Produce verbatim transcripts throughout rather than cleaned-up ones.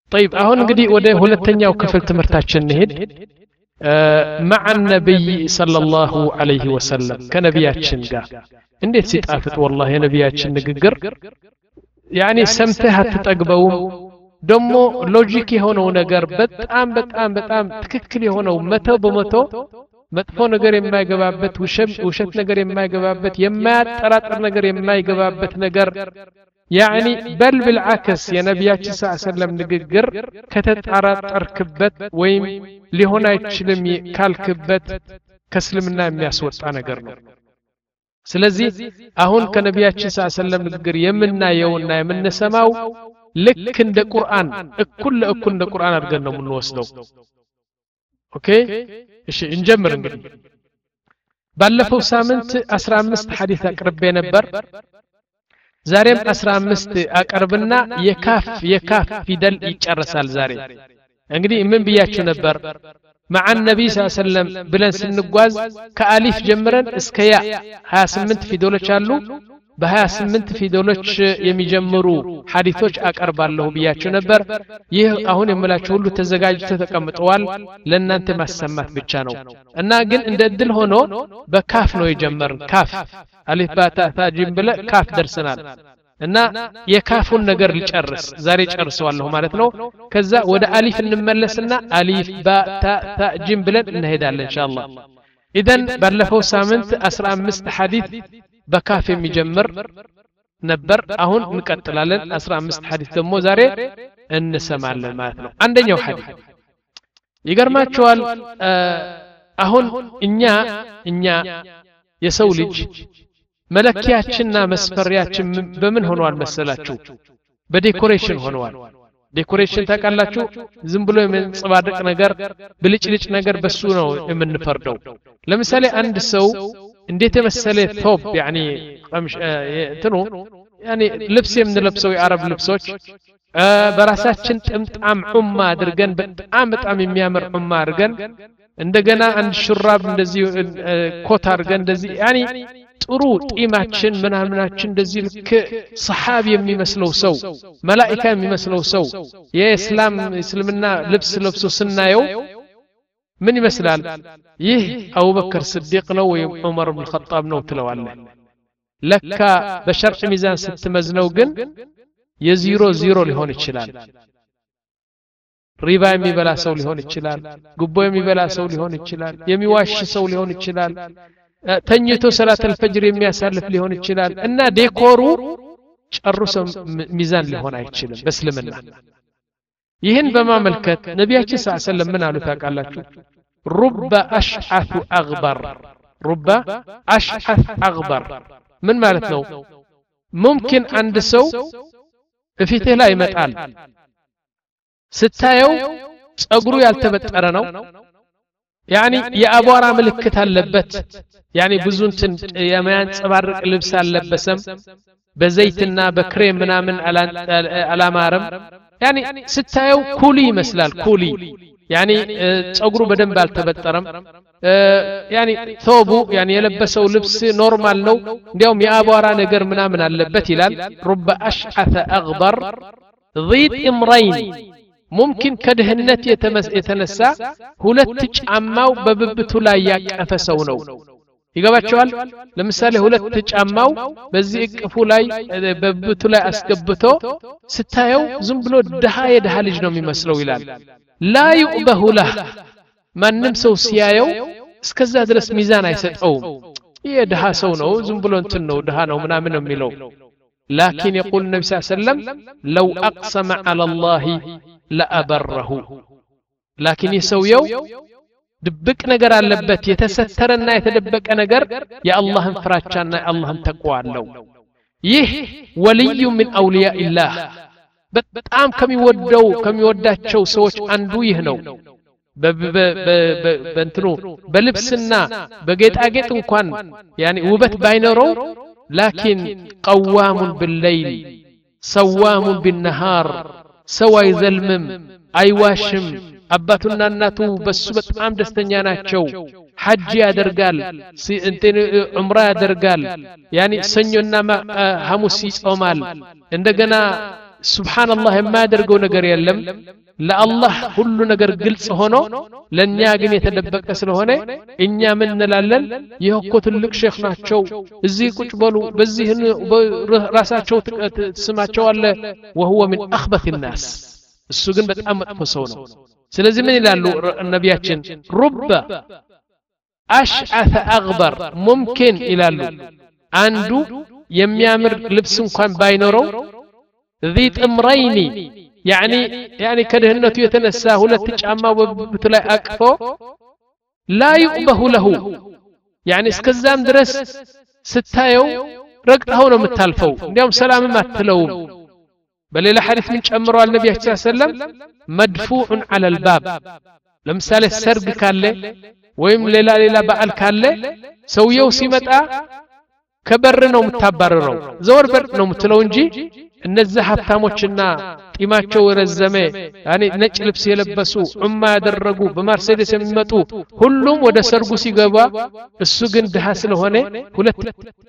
طيب አሁን እንግዲህ ወደ ሁለተኛው ክፍል ትምህርታችን እንሄድ مع النبي صلى الله عليه وسلم كنبياتችን ጋር እንዴት ሲጣፍጥ والله የነቢያችን ንግግር يعني ሰምተህ አትጠግበውም ደሞ ሎጂክ የሆነው ነገር በጣም በጣም በጣም ትክክል የሆነው መቶ በመቶ መጥፎ ነገር የማይገባበት ውሸት ነገር የማይገባበት የማያጠራጥር ነገር የማይገባበት ነገር يعني بل بالعكس يا نبياتي صلى الله عليه وسلم ንግግር ከተጠራጠርክበት ወይም ሊሆን አይችልም ካልክበት ከእስልምና የሚያስወጣ ነገር ነው ስለዚህ አሁን ከነቢያችን ሰለላሁ ዐለይሂ ወሰለም ንግግር የምናየውና የምንሰማው ልክ እንደ ቁርአን እኩል ለእኩል እንደ ቁርአን አድርገን ነው የምንወስደው ኦኬ እሺ እንጀምር እንግዲህ ባለፈው ሳምንት አስራ አምስት ሐዲስ አቅርቤ ነበር ዛሬም አስራ አምስት አቀርብና የካፍ የካፍ ፊደል ይጨርሳል ዛሬ እንግዲህ ምን ብያችሁ ነበር مع النبي صلى الله عليه وسلم ብለን ስንጓዝ ከአሊፍ ጀምረን እስከ ያ ሀያ ስምንት ፊደሎች አሉ በ28 ፊደሎች የሚጀምሩ ሐዲሶች አቀርባለሁ ብያችሁ ነበር ይህ አሁን የምላችሁ ሁሉ ተዘጋጅቶ ተቀምጠዋል ለእናንተ ማሰማት ብቻ ነው እና ግን እንደ እድል ሆኖ በካፍ ነው የጀመርን ካፍ አሊፍ ባታ ታጂም ብለ ካፍ ደርሰናል እና የካፉን ነገር ልጨርስ ዛሬ ጨርሰዋለሁ ማለት ነው ከዛ ወደ አሊፍ እንመለስና አሊፍ ባታ ታጂም ብለን እንሄዳለን ኢንሻአላህ ኢደን ባለፈው ሳምንት አስራ አምስት ሐዲስ በካፍ የሚጀምር ነበር አሁን እንቀጥላለን አስራ አምስት ሐዲስ ደግሞ ዛሬ እንሰማለን ማለት ነው አንደኛው ሐዲስ ይገርማችኋል አሁን እኛ እኛ የሰው ልጅ መለኪያችንና መስፈሪያችን በምን ሆነዋል መሰላችሁ በዴኮሬሽን ሆነዋል ዴኮሬሽን ታውቃላችሁ ዝም ብሎ የምንጽባደቅ ነገር ብልጭልጭ ነገር በሱ ነው የምንፈርደው ለምሳሌ አንድ ሰው እንዴት የመሰለ ቶብ يعني እንትኑ يعني ልብስ የምንለብሰው የአረብ ልብሶች በራሳችን ጥምጣም ዑማ አድርገን በጣም በጣም የሚያምር ዑማ አድርገን እንደገና አንድ ሹራብ እንደዚህ ኮት አድርገን እንደዚህ يعني ጥሩ ጢማችን ምናምናችን እንደዚህ ልክ ሰሃብ የሚመስለው ሰው መላእክት የሚመስለው ሰው የእስላም እስልምና ልብስ ለብሶ ስናየው ምን ይመስላል ይህ አቡበከር ስዲቅ ነው ወይ ዑመር ኢብኑ ኸጣብ ነው ትለዋለህ ለካ በሸርዕ ሚዛን ስትመዝነው ግን የዜሮ ዜሮ ሊሆን ይችላል ሪባ የሚበላ ሰው ሊሆን ይችላል ጉቦ የሚበላ ሰው ሊሆን ይችላል የሚዋሽ ሰው ሊሆን ይችላል ተኝቶ ሰላተል ፈጅር የሚያሳልፍ ሊሆን ይችላል እና ዴኮሩ ጨርሶ ሚዛን ሊሆን አይችልም በእስልምና ይህን በማመልከት ነቢያችን ሰለላሁ ዐለይሂ ወሰለም ምን አሉ ታውቃላችሁ رب أشعث أغبر رب أشعث أغبر ምን ማለት ነው ممكن አንድ ሰው በፊትህ ላይ ይመጣል ስታየው ጸጉሩ ያልተበጠረ ነው يعني የአቧራ ምልክት አለበት يعني ብዙ እንትን የሚያንጸባርቅ ልብስ አልለበሰም በዘይትና በክሬም ምናምን አላማረም يعني ስታየው ኩሊ ይመስላል ኩሊ يعني ጸጉሩ በደንብ አልተበጠረም يعني ثوቡ يعني የለበሰው ልብስ ኖርማል ነው እንዲያውም የአቧራ ነገር ምናምን አለበት ይላል رب أشعث أغبر ضيد امرين ممكن كدهنت የተነሳ ሁለት ጫማው በብብቱ ላይ ያቀፈሰው ነው ይገባቸዋል ለምሳሌ ሁለት ጫማው በዚህ እቅፉ ላይ በብብቱ ላይ አስገብቶ ስታየው ዝም ብሎ ደሃ የደሃ ልጅ ነው የሚመስለው ይላል لا يؤبه له ማንም ሰው ሲያየው እስከዛ ድረስ ሚዛን አይሰጠውም ይሄ ደሃ ሰው ነው ዝም ብሎ እንትን ነው ደሃ ነው ምናምን ነው የሚለው لكن يقول النبي صلى الله عليه وسلم لو أقسم على الله لأبره لكن يسويو ድብቅ ነገር አለበት የተሰተረና የተደበቀ ነገር የአላህን ፍራቻና የአላህን ተቅዋ አለው ይህ ወልዩ من اولياء الله በጣም ከሚወደው ከሚወዳቸው ሰዎች አንዱ ይህ ነው በእንትኑ በልብስና በጌጣጌጥ እንኳን يعني ውበት ባይኖረው لكن قوام بالليل صوام بالنهار سوى ذلمم አይዋሽም አባቱና እናቱ በሱ በጣም ደስተኛ ናቸው ሐጅ ያደርጋል እንትን ዑምራ ያደርጋል يعني ሰኞና ሐሙስ ይጾማል እንደገና ሱብሃንአላህ የማያደርገው ነገር የለም ለአላህ ሁሉ ነገር ግልጽ ሆኖ ለኛ ግን የተደበቀ ስለሆነ እኛ ምን እንላለን ይሄ እኮ ትልቅ ሼክ ናቸው እዚህ ቁጭ በሉ በዚህ ራሳቸው ስማቸው አለ وهو من اخبث الناس እሱ ግን በጣም መጥፎ ሰው ነው ስለዚህ ምን ይላሉ ነብያችን رب أشعث أغبر ممكن ይላሉ አንዱ የሚያምር ልብስ እንኳን ባይኖረው ذي امرين يعني يعني كدهنته يتنسى ሁለት ጫማ ወብቱ ላይ አቅፎ لا يؤبه له يعني እስከዛም ድረስ ስታየው ረግጠው ነው የምታልፈው እንዲያውም ሰላም አትለውም በሌላ ሐዲስ ምን ጨምሯል ነብያችን ሰለላሁ ዐለይሂ ወሰለም مدفوع على الباب ለምሳሌ ሰርግ ካለ ወይም ሌላ ሌላ በዓል ካለ ሰውየው ሲመጣ ከበር ነው የምታባረረው ዘወር በር ነው የምትለው እንጂ እነዚህ ሀብታሞችና ጢማቸው ረዘመ ያኔ ነጭ ልብስ የለበሱ ዑማ ያደረጉ በማርሴዲስ የሚመጡ ሁሉም ወደ ሰርጉ ሲገባ እሱ ግን ድሃ ስለሆነ ሁለት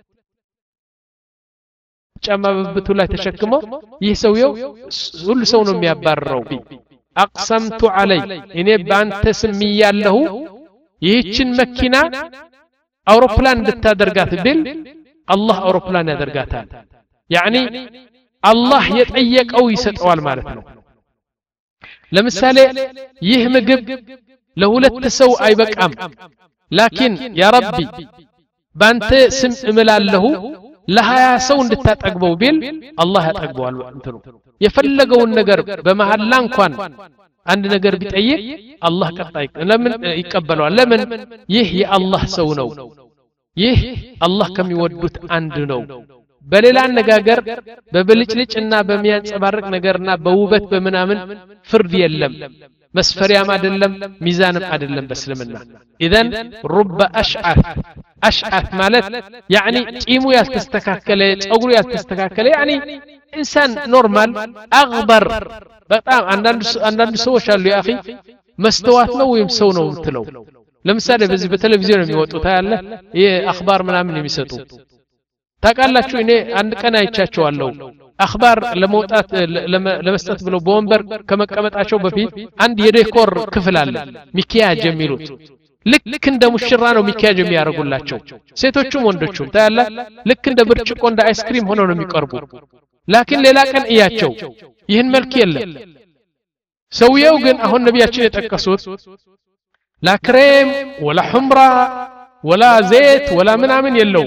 ጫማ በብቱ ላይ ተሸክሞ ይህ ሰውየው ሁሉ ሰው ነው የሚያባረረው አቅሰምቱ علي እኔ ባንተ ስም ያለሁ ይህችን መኪና አውሮፕላን እንድታደርጋት ብል አላህ አውሮፕላን ያደርጋታል يعني አላህ የጠየቀው ይሰጠዋል ማለት ነው ለምሳሌ ይህ ምግብ ለሁለት ሰው አይበቃም ላኪን ያ ረቢ ባንተ ስም እምላለሁ ለሀያ ሰው እንድታጠግበው ቢል አላህ ያጠግበዋል እንትኑ የፈለገውን ነገር በመሐላ እንኳን አንድ ነገር ቢጠይቅ አላህ ቀጣይ ለምን ይቀበለዋል ለምን ይህ የአላህ ሰው ነው ይህ አላህ ከሚወዱት አንድ ነው በሌላ አነጋገር በብልጭልጭና በሚያንጸባርቅ ነገርና በውበት በመናምን ፍርድ የለም መስፈሪያም አይደለም ሚዛንም አይደለም በእስልምና اذن رب اشعث اشعث ማለት يعني ጢሙ ያልተስተካከለ ጸጉሩ ያልተስተካከለ يعني انسان ኖርማል اغبر በጣም አንዳንድ አንዳንድ ሰዎች አሉ ያ اخي መስተዋት ነው ወይም ሰው ነው የምትለው ለምሳሌ በዚህ በቴሌቪዥን የሚወጡት ያለ ይሄ አخبار ምናምን የሚሰጡ ታቃላችሁ እኔ አንድ ቀን አይቻቸዋለሁ አخبار ለመውጣት ለመስጠት ብለው በወንበር ከመቀመጣቸው በፊት አንድ የዴኮር ክፍል አለ ሚኪያጅ የሚሉት ልክ እንደ ሙሽራ ነው ሚኪያጅ የሚያረጉላቸው ሴቶቹም ወንዶቹም ታያለ ልክ እንደ ብርጭቆ እንደ አይስክሪም ሆኖ ነው የሚቀርቡ ላኪን ሌላ ቀን እያቸው ይህን መልክ የለም ሰውየው ግን አሁን ነብያችን የጠቀሱት ላ ክሬም ወላ ሑምራ ወላ ዘይት ወላ ምናምን የለው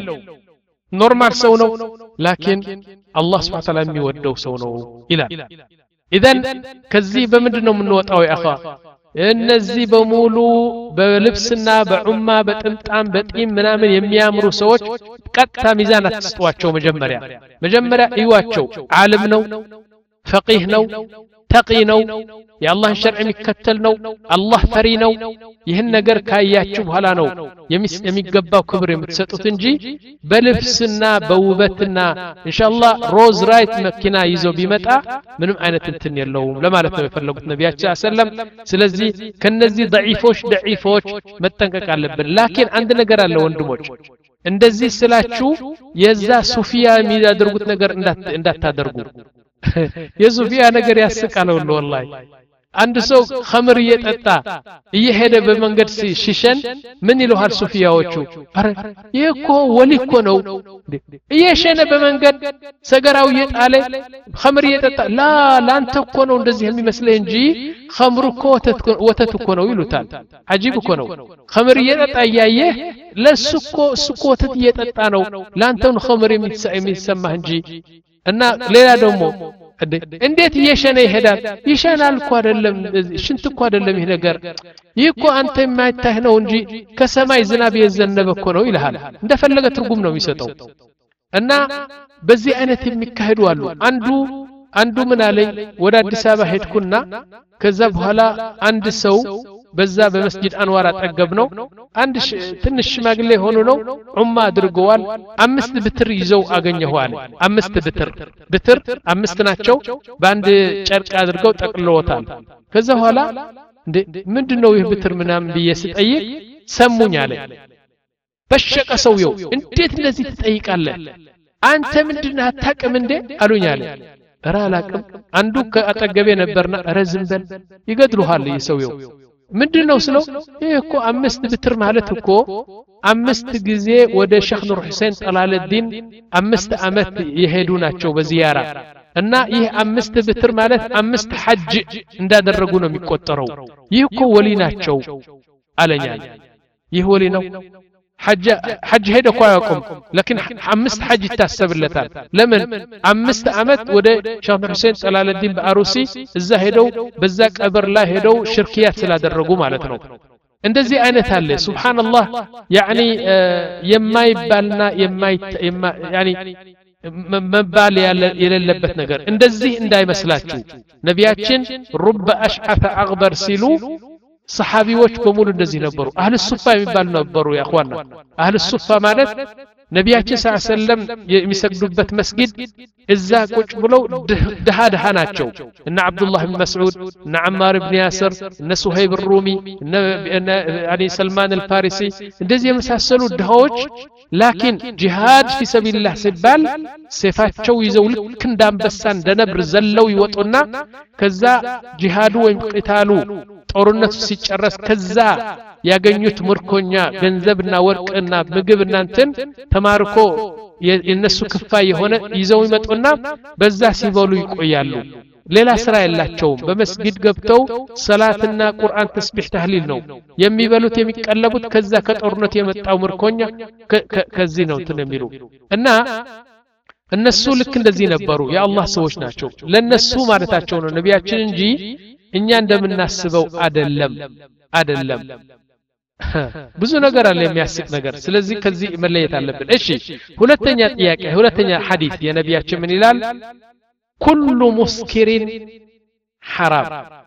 ኖርማል ሰው ነው ላኪን አላህ Subhanahu Wa Ta'ala የሚወደው ሰው ነው ይላል اذن ከዚህ በምንድነው የምንወጣው ያኻ እነዚህ በሙሉ በልብስና በዑማ በጥምጣም በጢም ምናምን የሚያምሩ ሰዎች ቀጥታ ሚዛን አትስጧቸው መጀመሪያ መጀመሪያ እዩዋቸው ዓለም ነው ፈቂህ ነው ተቂ ነው የአላህን ሸርዕ የሚከተል ነው አላህ ፈሪ ነው ይህን ነገር ካያችሁ በኋላ ነው የሚገባው ክብር የምትሰጡት እንጂ በልብስና በውበትና ኢንሻአላህ ሮዝ ራይት መኪና ይዞ ቢመጣ ምንም አይነት እንትን የለውም ለማለት ነው የፈለጉት ነብያችን ሰለም ስለዚህ ከነዚህ ضعيفዎች ضعيفዎች መጠንቀቅ አለብን ላኪን አንድ ነገር አለ ወንድሞች እንደዚህ ስላችሁ የዛ ሱፊያ የሚያደርጉት ነገር እንዳታደርጉ የሱፊያ ነገር ያስቃል ወላሂ አንድ ሰው ኸምር እየጠጣ እየሄደ በመንገድ ሲሽሸን ምን ይሉሃል ሱፊያዎቹ አረ ይሄኮ ወሊኮ ነው እየሸነ በመንገድ ሰገራው እየጣለ ኸምር እየጠጣ ላ ላንተ እኮ ነው እንደዚህ የሚመስልህ እንጂ ኸምሩ እኮ ወተት እኮ ነው ይሉታል አጂብ እኮ ነው ኸምር እየጠጣ እያየ ለሱ እኮ እሱ እኮ ወተት እየጠጣ ነው ላንተው ኸምር የሚሰማህ እንጂ እና ሌላ ደግሞ እንዴት እየሸነ ይሄዳል ይሸናል እኮ አይደለም ሽንት እኮ አይደለም ይሄ ነገር ይሄኮ አንተ የማይታህ ነው እንጂ ከሰማይ ዝናብ የዘነበ እኮ ነው ይልሃል እንደፈለገ ትርጉም ነው የሚሰጠው እና በዚህ አይነት የሚካሄዱ አሉ አንዱ አንዱ ምን አለኝ ወደ አዲስ አበባ ሄድኩና ከዛ በኋላ አንድ ሰው በዛ በመስጊድ አንዋር አጠገብ ነው አንድ ትንሽ ሽማግሌ ሆኖ ነው ዑማ አድርገዋል አምስት ብትር ይዘው አገኘዋል አምስት ብትር ብትር አምስት ናቸው በአንድ ጨርቅ አድርገው ጠቅልለውታል ከዛ በኋላ እንዴ ምንድነው ይህ ብትር ምናምን በየስጠይቅ ሰሙኝ አለ በሸቀ ሰውየው እንዴት እንደዚህ ትጠይቃለህ አንተ ምንድነው አታቀም እንዴ አሉኝ አለ ራላቅም አንዱ ከአጠገቤ ነበርና ረዝምበል ይገድሉሃል ይሰውየው ምንድነው ስለው ይሄ እኮ አምስት ብትር ማለት እኮ አምስት ጊዜ ወደ ሼክ ኑር ሁሴን ጠላለዲን አምስት አመት የሄዱ ናቸው በዚያራ እና ይህ አምስት ብትር ማለት አምስት ሐጅ እንዳደረጉ ነው የሚቆጠረው ይህ እኮ ወሊ ናቸው አለኛ ይህ ወሊ ነው ሐጅ ሐጅ ሄደ እኮ ያቆም لكن አምስት ሐጅ ይታሰብለታል ለምን አምስት አመት ወደ ሼክ ኑር ሁሴን ጠላለዲን በአሩሲ እዛ ሄደው በዛ ቀብር ላይ ሄደው ሽርክያት ስላደረጉ ማለት ነው እንደዚህ አይነት አለ ሱብሃንአላህ ያኒ የማይባልና የማይ ያኒ መባል የሌለበት ነገር እንደዚህ እንዳይመስላችሁ ነቢያችን ሩበ አሽዓተ አግበር ሲሉ ሰሃቢዎች በሙሉ እንደዚህ ነበሩ አህለ ሱፋ የሚባሉ ነበሩ ያ اخوانا አህለ ሱፋ ማለት ነቢያችን ሰለላሁ ዐለይሂ ወሰለም የሚሰግዱበት መስጊድ እዛ ቁጭ ብለው ደሃ ደሃ ናቸው እና አብዱላህ ኢብኑ መስዑድ እና አማር ኢብኑ ያስር እና ሱሀይብ الروሚ እና አሊ ሰልማን الفارسي እንደዚህ የመሳሰሉ ድሃዎች ላኪን ጂሃድ في سبيل الله ሲባል ሰይፋቸው ይዘው ልክ እንዳንበሳ እንደነብር ዘለው ይወጡና ከዛ ጂሃዱ ወይም ቂታሉ ጦርነቱ ሲጨረስ ከዛ ያገኙት ምርኮኛ ገንዘብና ወርቅና ምግብና እንትን ተማርኮ የነሱ ክፋይ የሆነ ይዘው ይመጡና በዛ ሲበሉ ይቆያሉ ሌላ ስራ የላቸውም በመስጊድ ገብተው ሰላትና ቁርአን ተስቢህ ተህሊል ነው የሚበሉት የሚቀለቡት ከዛ ከጦርነት የመጣው ምርኮኛ ከዚህ ነው እንትን የሚሉ እና እነሱ ልክ እንደዚህ ነበሩ የአላህ ሰዎች ናቸው ለነሱ ማለታቸው ነው ነቢያችን እንጂ እኛ እንደምናስበው አይደለም አይደለም ብዙ ነገር አለ የሚያስቅ ነገር ስለዚህ ከዚህ መለየት አለብን እሺ ሁለተኛ ጥያቄ ሁለተኛ ሐዲስ የነቢያችን ምን ይላል ኩሉ ሙስኪሪን ሐራም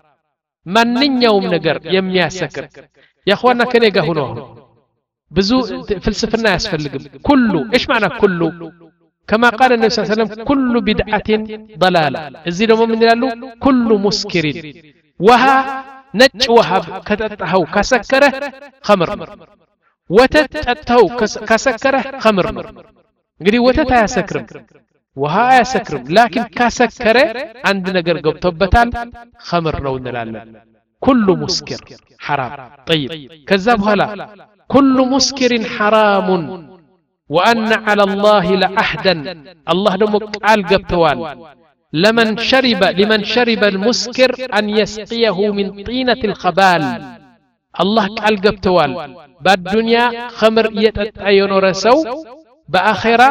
ማንኛውም ነገር የሚያሰክር ያخواና ከኔ ጋር ሆኖ ብዙ ፍልስፍና ያስፈልግም ኩሉ ايش معنى ኩሉ كما قال النبي صلى الله عليه وسلم كل بدعة ضلالة እዚህ ደግሞ ምን ይላሉ ኩሉ ሙስኪሪን ውሃ ነጭ ውሃ ከተጠጣው ካሰከረ خمر ወተት ጠጣው ካሰከረ خمر እንግዲህ ወተት አያሰክርም ውሃ አያሰክርም ላኪን ካሰከረ አንድ ነገር ገብቶበታል خمر ነው እንላለን ኩሉ ሙስኪር حرام طيب ከዛ በኋላ ኩሉ ሙስኪሪን حرام وأن على الله لعهدا الله دم قال قبتوال لمن شرب لمن شرب المسكر أن يسقيه من طينة الخبال الله قال قبتوال بالدنيا خمر يتأيون رسو بآخرة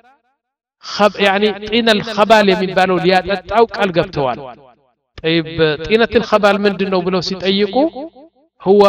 خب يعني طين الخبال من بالو ليات أو قال قبتوال طيب طينة الخبال من دنو بلو سيتأيقو هو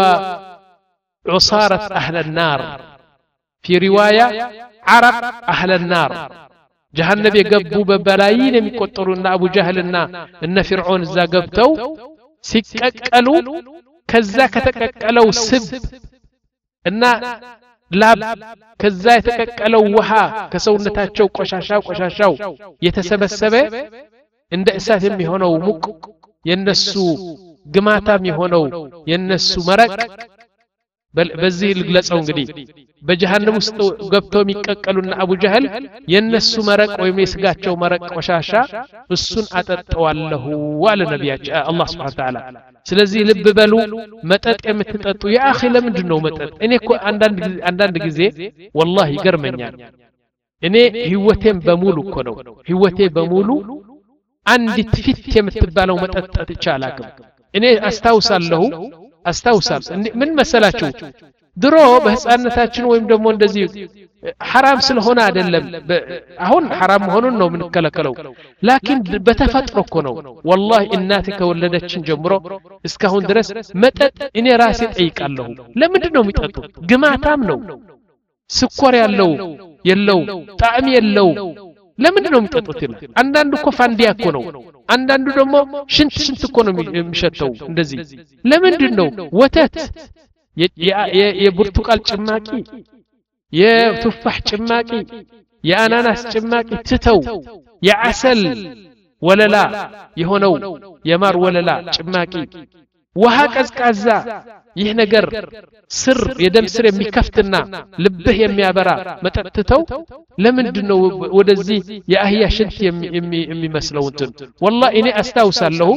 عصارة أهل النار في رواية عرق أهل النار جهنم يقبوا ببلايين يقطرون أبو جهلنا إن فرعون إذا قبتوا سككلوا كذا كتككلوا سب إن لاب كذا يتككلوا وها كسونتاتشو قشاشاو قشاشاو يتسبسبه عند إساتهم يهونوا مك ينسو قماتام يهونوا ينسو مرق በዚህ ልግለጸው እንግዲህ በጀሃነም ውስጥ ገብተው የሚቀቀሉና አቡ ጀህል የነሱ መረቅ ወይም የስጋቸው መረቅ ቆሻሻ እሱን አጠጣዋለሁ ወለ ነብያችን አላህ Subhanahu Wa Ta'ala ስለዚህ ልብ በሉ መጠጥ የምትጠጡ ያ አኺ ለምንድን ነው መጠጥ እኔ እኮ አንዳንድ አንዳንድ ጊዜ والله ይገርመኛል እኔ ህይወቴን በሙሉ እኮ ነው ህይወቴ በሙሉ አንዲት ፊት የምትባለው መጠጥ ተቻላከም እኔ አስታውሳለሁ አስታውሳል ምን መሰላችሁ ድሮ በህፃንነታችን ወይም ደግሞ እንደዚህ حرام ስለሆነ አይደለም አሁን حرام ሆኖን ነው ምንከለከለው ላኪን በተፈጥሮ እኮ ነው والله እናቴ ከወለደችን ጀምሮ እስካሁን ድረስ መጠጥ እኔ ራሴ ጠይቃለሁ ለምንድን ነው የሚጠጡ ግማታም ነው ስኳር ያለው የለው ጣዕም የለው ለምንድን ነው የሚጠጡት ይላል አንዳንዱ እኮ ፋንዲያ እኮ ነው አንዳንዱ ደግሞ ሽንት ሽንት እኮ ነው የሚሸተው እንደዚህ ለምንድን ነው ወተት የብርቱካን ጭማቂ የቱፋህ ጭማቂ የአናናስ ጭማቂ ትተው የዓሰል ወለላ የሆነው የማር ወለላ ጭማቂ ውሃ ቀዝቃዛ ይህ ነገር ስር የደም ስር የሚከፍትና ልብህ የሚያበራ መጠጥተው ለምንድነው ወደዚህ የአህያ ሽንት የሚመስለው እንትን والله እኔ አስታውሳለሁ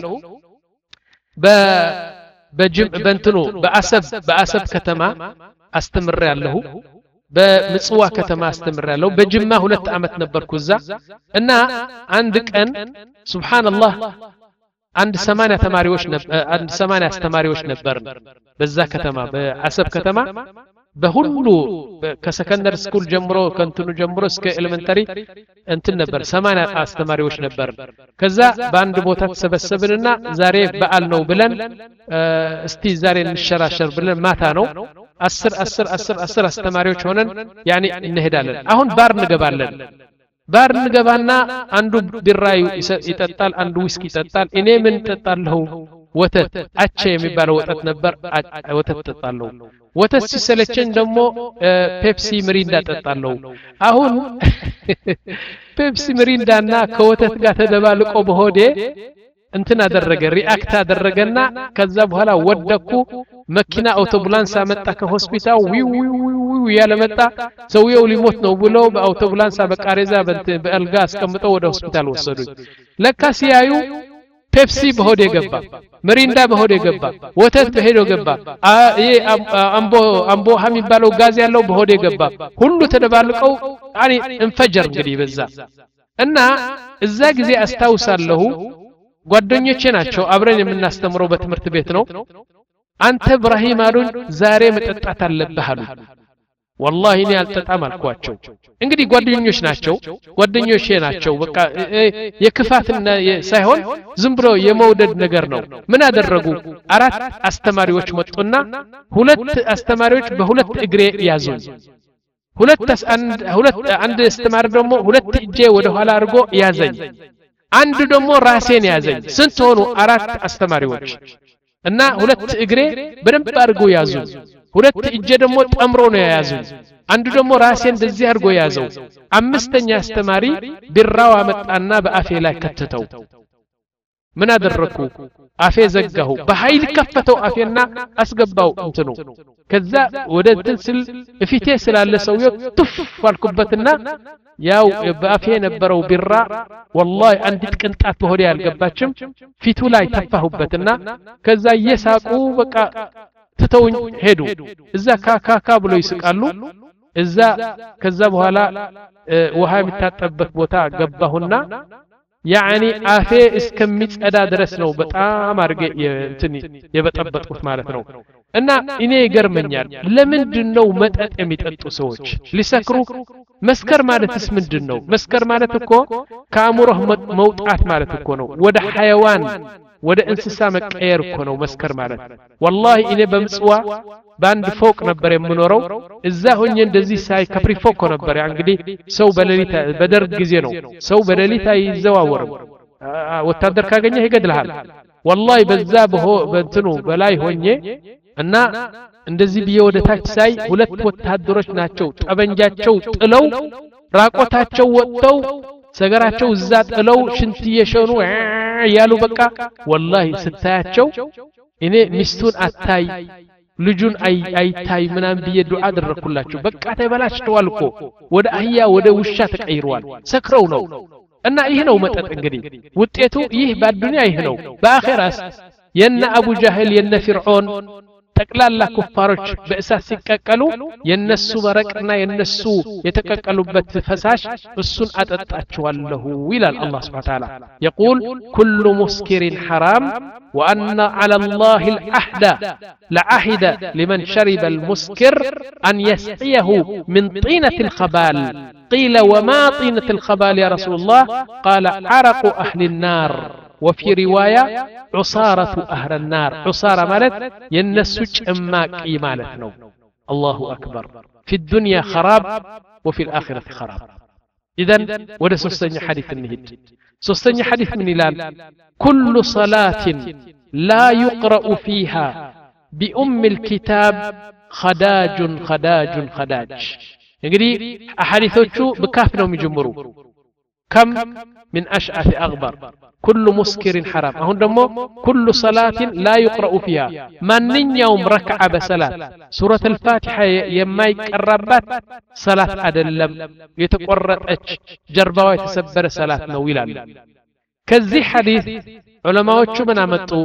በ በጅም በእንትኑ በአሰብ በአሰብ ከተማ አስተምሬያለሁ በምጽዋ ከተማ አስተምሬያለሁ በጅማ ሁለት አመት ነበርኩ እዛ እና አንድ ቀን ሱብሃንአላህ አንድ ሰማንያ ተማሪዎች ነበር አንድ ሰማንያ አስተማሪዎች ነበርን በዛ ከተማ በአሰብ ከተማ በሁሉ ከሰከንደር ስኩል ጀምሮ ከንትኑ ጀምሮ እስከ ኤሌመንተሪ እንትን ነበር ሰማንያ አስተማሪዎች ነበር ከዛ በአንድ ቦታ ተሰበሰብንና ዛሬ በዓል ነው ብለን እስቲ ዛሬ እንሸራሸር ብለን ማታ ነው አስር አስር አስር አስር አስተማሪዎች ሆነን ያኒ እንሄዳለን አሁን ባር እንገባለን ባር እንገባና አንዱ ቢራዩ ይጠጣል አንዱ ዊስኪ ይጠጣል እኔ ምን እጠጣለሁ ወተት አቸ የሚባለው ወተት ነበር ወተት እጠጣለሁ ወተት ሲሰለቸኝ ደግሞ ፔፕሲ ሚሪንዳ እጠጣለሁ አሁን ፔፕሲ ሚሪንዳና ከወተት ጋር ተደባልቆ በሆዴ እንትን አደረገ ሪአክት አደረገና ከዛ በኋላ ወደኩ መኪና አውቶቡላንስ አመጣ ከሆስፒታል ዊው ዊው ያለ መጣ ሰውየው ሊሞት ነው ብሎ በአውቶቡላንስ በቃሬዛ በአልጋ አስቀምጠው ወደ ሆስፒታል ወሰዱኝ ለካ ሲያዩ ፔፕሲ በሆዴ ገባ ሚሪንዳ በሆዴ ገባ ወተት በሆዴ ገባ ይሄ አምቦ አምቦ ሀሚ ባለው ጋዝ ያለው በሆዴ ገባ ሁሉ ተደባልቀው አኒ እንፈጀር እንግዲህ በዛ እና እዛ ጊዜ አስታውሳለሁ ጓደኞቼ ናቸው አብረን የምናስተምረው በትምህርት ቤት ነው አንተ ኢብራሂም አሉን ዛሬ መጠጣት አለብህ አሉ والله እኔ አልጠጣም አልኳቸው እንግዲህ ጓደኞች ናቸው ጓደኞቼ ናቸው በቃ የክፋትና ሳይሆን ዝም ብሎ የመውደድ ነገር ነው ምን አደረጉ አራት አስተማሪዎች መጡና ሁለት አስተማሪዎች በሁለት እግሬ ያዙኝ ሁለት አንድ ሁለት አንድ አስተማሪ ደግሞ ሁለት እጄ ወደ ኋላ አድርጎ ያዘኝ አንዱ ደግሞ ራሴን ያዘኝ ስንት ሆኑ አራት አስተማሪዎች እና ሁለት እግሬ በደንብ አድርጎ ያዙኝ ሁለት እጄ ደግሞ ጠምሮ ነው ያያዙኝ አንዱ ደግሞ ራሴን እንደዚህ አድርጎ ያዘው አምስተኛ አስተማሪ ቢራው አመጣና በአፌ ላይ ከተተው ምን አደረኩ አፌ ዘጋሁ በኃይል ከፈተው አፌና አስገባው እንትኑ ከዛ ወደ ትንስል እፊቴ ስላለ ሰውየው ጥፍ አልኩበትና ያው በአፌ ነበረው ቢራ والله አንዲት ቅንጣት በሆዴ ያልገባችም ፊቱ ላይ ተፋሁበትና ከዛ እየሳቁ በቃ ትተውኝ ሄዱ እዛ ካካካ ብሎ ይስቃሉ እዛ ከዛ በኋላ ውሃ የሚታጠብበት ቦታ ገባሁና ያኒ አፌ እስከሚጸዳ ድረስ ነው በጣም አርገ እንትን የበጠበጥኩት ማለት ነው እና እኔ ይገርመኛል ለምንድነው መጠጥ የሚጠጡ ሰዎች ሊሰክሩ መስከር ማለትስ ምንድነው መስከር ማለት እኮ ከአእምሮህ መውጣት ማለት እኮ ነው ወደ ሐይዋን ወደ እንስሳ መቀየር እኮ ነው መስከር ማለት والله እኔ በምጽዋ ባንድ ፎቅ ነበር የምኖረው እዛ ሆኜ እንደዚህ ሳይ ከፕሪ ፎቅ ነበር ያ እንግዲህ ሰው በሌሊት በደርግ ጊዜ ነው ሰው በሌሊት አይዘዋወርም ወታደር ካገኘ ይገድልሃል والله በዛ በእንትኑ በላይ ሆኜ እና እንደዚህ ቢየ ወደ ታች ሳይ ሁለት ወታደሮች ናቸው ጠበንጃቸው ጥለው ራቆታቸው ወጥተው ሰገራቸው እዛ ጥለው ሽንት እየሸኑ ያሉ በቃ والله ስታያቸው እኔ ሚስቱን አታይ ልጁን አይታይ ምናም ብዬ ዱዓ አደረኩላችሁ በቃ ተበላሽተዋል እኮ ወደ አህያ ወደ ውሻ ተቀይሯል ሰክረው ነው እና ይሄ ነው መጠጥ እንግዲህ ውጤቱ ይህ በዱንያ ይሄ ነው በአኺራስ የነ አቡ ጃህል የነ ፍርዖን ጠቅላላ ኩፋሮች በእሳት ሲቀቀሉ የነሱ በረቅና የነሱ የተቀቀሉበት ፈሳሽ እሱን አጠጣቸዋለሁ ይላል አላህ Subhanahu Wa Ta'ala يقول كل مسكر حرام وأن على الله العهد لعهد لمن شرب المسكر أن يسقيه من طينة الخبال قيل وما طينة الخبال يا رسول الله قال عرق أهل النار وفي رواية عصارة أهل النار عصارة مالت ينسج أماك إيمالتنا الله أكبر في الدنيا خراب وفي الآخرة خراب إذن وده سستني حديث النهد سستني حديث من إلال كل صلاة لا يقرأ فيها بأم الكتاب خداج خداج خداج يعني أحاديثه بكافنا ومجمرو كم من أشعث أغبر كل مسكر حرام هون دمو كل صلاة لا يقرأ فيها من يوم ركع بصلاة سورة الفاتحة يما يقربات صلاة أدلم يتقرأت جربا ويتسبر صلاة نويلا كذي حديث علماء شو من عمتو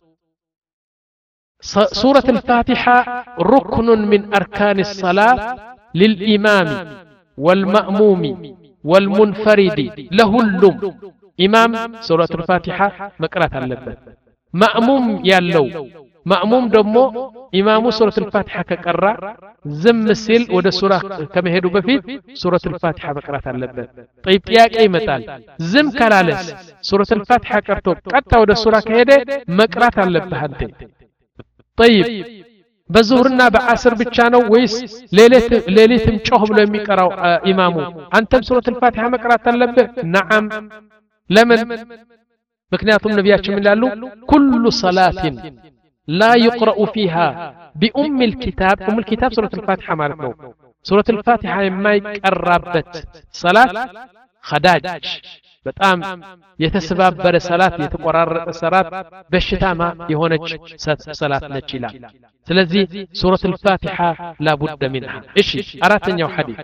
سورة الفاتحة ركن من أركان الصلاة للإمام والمأموم والمنفرد له اللوم إمام سورة الفاتحة مقرات اللبت مأموم يالو مأموم دمو إمام سورة الفاتحة كقرأ زم سيل وده سورة كما هيدو بفيت سورة الفاتحة مقرات اللبت طيب ياك أي مثال زم كالالس سورة الفاتحة كرتوب قطع وده سورة كهيدة مقرات اللبت طيب بزورنا بعصر بتشانو ويس ليلة ليلة مشوه بلو يميقراو إمامو أنتم سورة الفاتحة مقرات اللبت نعم لمن مكنياتهم نبياتهم من لالو كل صلاة لا يقرأ فيها بأم الكتاب أم الكتاب سورة الفاتحة مالتنا سورة الفاتحة ما يقربت صلاة خداج بتأم يتسبب بر صلاة يتقرر صلاة بشتاما يهونج صلاة نجيلا سلذي سورة الفاتحة لا بد منها إيشي أراتني حديث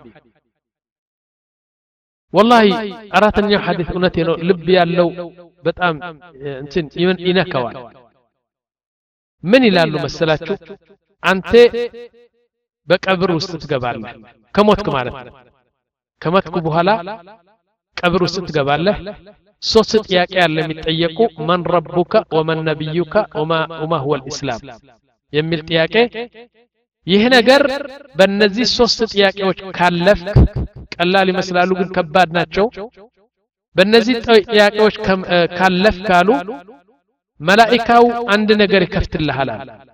والله أراتني حديث أنتي لبي اللو بتأم انتن ينكوان من يلالو مسلاتشو أنت بقبر وسط تقبالله كموتك مالت كموتك بوهلا قبر وسط تقبالله ሶስት ጥያቄ ያለ የሚጠየቁ من ربك ومن نبيك وما وما هو الإسلام የሚል ጥያቄ ይህ ነገር በእነዚህ ሶስት ጥያቄዎች ካለፍክ ቀላል ይመስላሉ ግን ከባድ ናቸው በእነዚህ ጥያቄዎች ካለፍክ ካሉ መላእክታው አንድ ነገር ይከፍትልሃል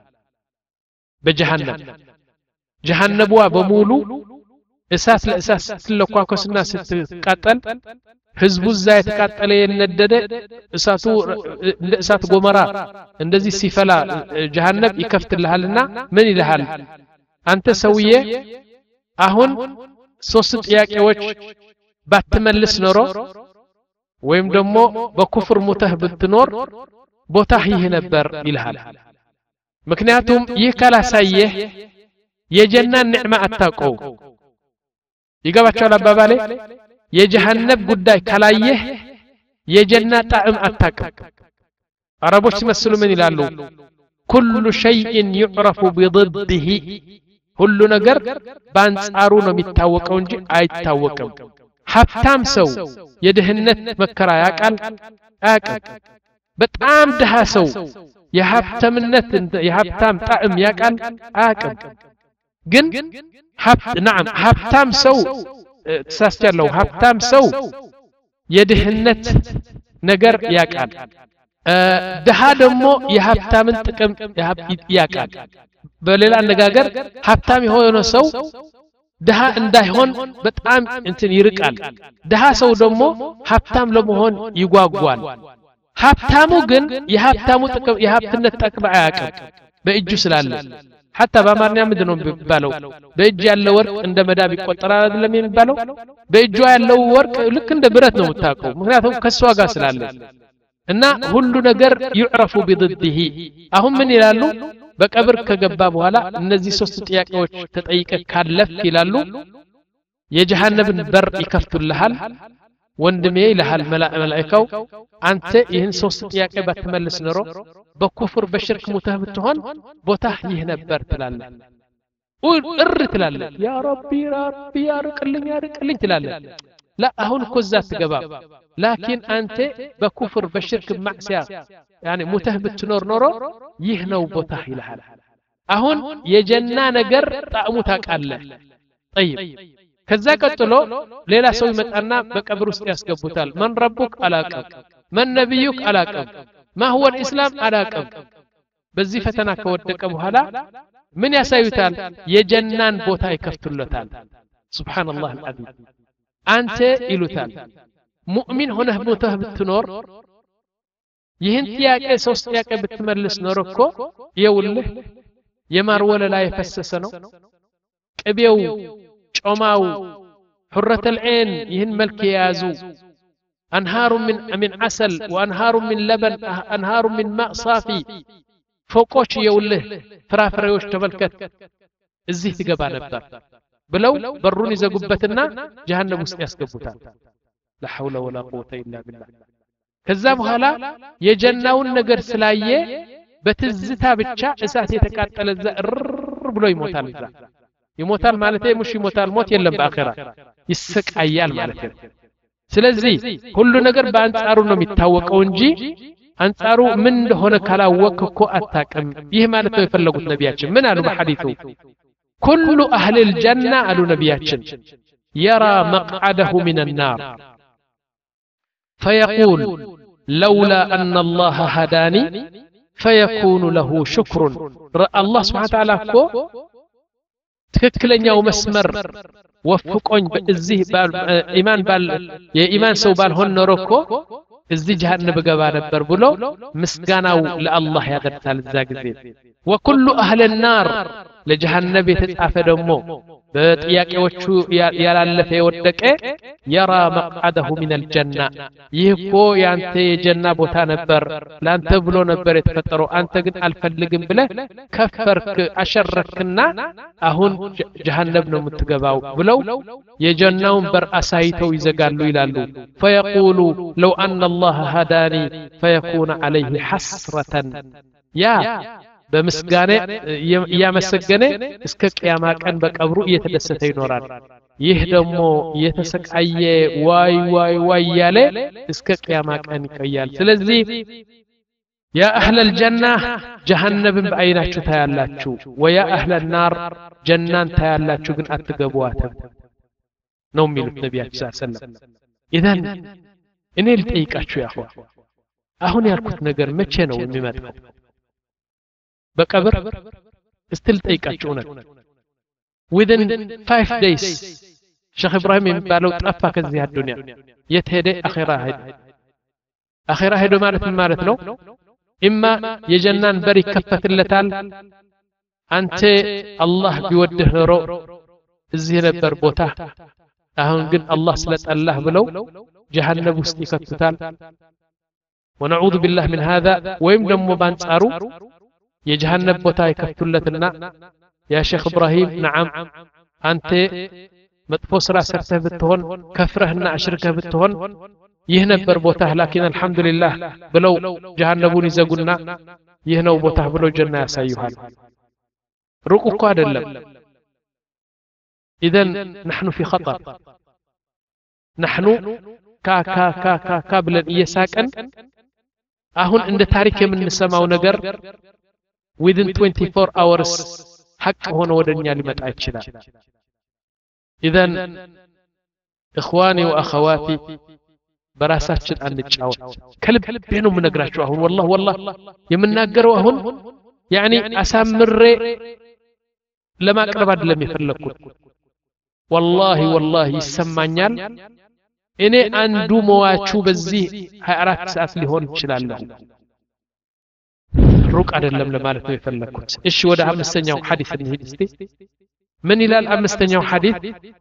በጀሃነም ጀሃነምዋ በሙሉ እሳት ለእሳት ስትለኳኮስና ስትቃጠል ህዝቡ እዛ የተቃጠለ የነደደ እሳቱ እንደ እሳት ጎመራ እንደዚህ ሲፈላ ጀሃነም ይከፍትልሃልና ምን ይልሃል አንተ ሰውዬ አሁን ሶስት ጥያቄዎች ባትመልስ ኖሮ ወይም ደግሞ በኩፍር ሙተህ ብትኖር ቦታህ ይህ ነበር ይልሃል ምክንያቱም ይህ ካላሳየህ የጀናን ንዕማ አታውቀው ይገባቸዋል አባባሌ የጀሃነም ጉዳይ ካላየህ የጀና ጣዕም አታውቅም አረቦች ሲመስሉ ምን ይላሉ كل شيء يعرف بضده ሁሉ ነገር በአንጻሩ ነው የሚታወቀው እንጂ አይታወቅም ሀብታም ሰው የድህነት መከራ ያቃል አያውቅም በጣም ደሃ ሰው የሀብታምነት የሀብታም ጣዕም ያቃል አያውቅም ግን ሀብት نعم ሀብታም ሰው ተሳስቻለሁ ሀብታም ሰው የድህነት ነገር ያቃል ደሃ ደግሞ የሀብታምን ጥቅም ያቃል በሌላ አነጋገር ሀብታም የሆነ ሰው ደሃ እንዳይሆን በጣም እንትን ይርቃል ደሃ ሰው ደግሞ ሀብታም ለመሆን ይጓጓል ሀብታሙ ግን የሀብታሙ ጥቅም የሀብትነት ጥቅም አያውቅም በእጁ ስላለ حتى በአማርኛ ምንድን ነው የሚባለው በእጅ ያለው ወርቅ እንደ መዳብ ይቆጠራል አይደለም የሚባለው በእጁ ያለው ወርቅ ልክ እንደ ብረት ነው የምታውቀው ምክንያቱም ከሷ ጋር ስላለ እና ሁሉ ነገር يعرف بضده አሁን ምን ይላሉ በቀብር ከገባ በኋላ እነዚህ ሶስት ጥያቄዎች ተጠይቀ ካለፍክ ይላሉ የጀሃነምን በር ይከፍቱልሃል ወንድሜ ይልሃል መላእክታው አንተ ይህን ሶስት ጥያቄ ባትመልስ ኖሮ በኩፍር በሽርክ ሙተህ ብትሆን ቦታህ ይህ ነበር ትላለህ እር ትላለህ ያ ረቢ ረቢ ያርቅልኝ ያርቅልኝ ትላለህ لا አሁን እኮ እዛ ትገባ ላኪን አንተ በኩፍር በሽርክ ማዕሲያ يعني ሙተህ ብትኖር ኖሮ ይህ ነው ቦታህ ይልሃል አሁን የጀና ነገር ጣዕሙ ታውቃለህ طيب ከዛ ቀጥሎ ሌላ ሰው ይመጣና በቀብር ውስጥ ያስገቡታል ማን ረቡክ አላቀም ማን ነብዩክ አላቀም ما هو الاسلام አላቀም በዚህ ፈተና ከወደቀ በኋላ ምን ያሳዩታል የጀናን ቦታ ይከፍቱለታል ሱብሃንአላህ አልዓዚም አንተ ይሉታል ሙእሚን ሆነህ ሞተህ ብትኖር ይህን ጥያቄ ሶስት ጥያቄ ብትመልስ ኖር እኮ ይውልህ የማር ወለላ የፈሰሰ ነው ቅቤው ጮማው حرة العين ይህን መልክ የያዙ أنهار من من عسل وأنهار من لبن أنهار من ماء صافي فوقوش يوله فرافريوش تملكت እዚህ ትገባ ነበር ብለው በሩን ይዘጉበትና ጀሃነም ውስጥ ያስገቡታል لا حول ولا قوة إلا بالله ከዛ በኋላ የጀናውን ነገር ስላየ በትዝታ ብቻ እሳት የተቃጠለ ዘር ብሎ ይሞታል እዛ ይሞታል ማለት ሙሽ ይሞታል ሞት የለም በአኺራ ይስቃያል ማለት ነው ስለዚህ ሁሉ ነገር በአንጻሩ ነው የሚታወቀው እንጂ አንጻሩ ምን እንደሆነ ካላወቅ እኮ አታቀም ይህ ማለት ነው የፈለጉት ነቢያችን ምን አሉ በሐዲሱ كل أهل الجنة አሉ ነቢያችን يرى مقعده من النار فيقول لولا أن الله هداني فيكون له شكر الله سبحانه وتعالى እኮ ትክክለኛው መስመር ወፍቆኝ በዚህ ባል ኢማን ባል የኢማን ሰው ባልሆን ኖሮ እኮ እዚህ ጀሃነም ገባ ነበር ብሎ ምስጋናው ለአላህ ያደርታል እዛ ጊዜ وكل أهل النار لجهنم يتጻፈ ደግሞ በጥያቄዎቹ ያላለፈ የወደቀ يرى مقعده من الجنة ይህኮ ያንተ የጀና ቦታ ነበር ላንተ ብሎ ነበር የተፈጠረው አንተ ግን አልፈልግም ብለህ ከፈርክ አሸረክና አሁን ጀሃነም ነው የምትገባው ብለው የጀናውን በር አሳይተው ይዘጋሉ ይላሉ فيقول لو أن الله هداني فيكون عليه حسرة يا በመስጋና ያመሰገነ እስከ ቂያማ ቀን በቀብሩ እየተደሰተ ይኖራል ይህ ደግሞ የተሰቃየ ዋይ ዋይ ዋይ ያለ እስከ ቂያማ ቀን ይቆያል ስለዚህ ያ አህለ الجنة ጀሃነምን በአይናችሁ ታያላችሁ ወያ አህለ النار ጀናን ታያላችሁ ግን አትገቡዋትም ነው የሚሉት ነብያችን ሰለላሁ ዐለይሂ ወሰለም ኢዘን እኔ ልጠይቃችሁ ያሁ አሁን ያልኩት ነገር መቼ ነው የሚመጣው በቀብር استل ጠይቃችሁ ነው within five days ሼክ ኢብራሂም የሚባለው ጠፋ ከዚህ አዱንያ የት ሄደ አኺራ ሄደ አኺራ ሄዶ ማለት ምን ማለት ነው ኢማ የጀናን በር ይከፈትለታል አንተ አላህ ቢወድህ ኖሮ እዚህ ነበር ቦታ አሁን ግን አላህ ስለጠላህ ብለው ጀሃነም ውስጥ ይከቱታል ونعوذ بالله من هذا ወይም ደግሞ ባንጻሩ የጀሃነም ቦታ ይከፍቱለትና ያ ሼክ ኢብራሂም نعم አንተ መጥፎ ስራ ሰርተህ ብትሆን ከፍረህና አሽርከህ ብትሆን ይህ ነበር ቦታ ላኪን አልহামዱሊላህ ብለው ጀሃነሙን ይዘጉና ይህ ነው ቦታ ብለው ጀና ያሳዩሃል ሩቅ እኮ አይደለም اذا نحن في خطر نحن ካ ካ ካ ካ ካ ብለን እየሳቀን አሁን እንደ ታሪክ የምንሰማው ነገር within twenty-four hours ሐቅ ሆኖ ወደኛ ሊመጣ ይችላል اذا اخواني واخواتي በራሳችን አንጫወት ከልብ ነው የምነግራችሁ አሁን والله والله የምናገረው አሁን يعني አሳምሬ ለማቅረብ አይደለም የፈለኩት والله والله ይሰማኛል እኔ አንዱ መዋቹ በዚህ ሃያ አራት ሰዓት ሊሆን ይችላል ሩቅ አይደለም ለማለት ነው የፈለኩት እሺ ወደ አምስተኛው ሐዲስ እንሂድ እስቲ ምን ይላል አምስተኛው ሐዲስ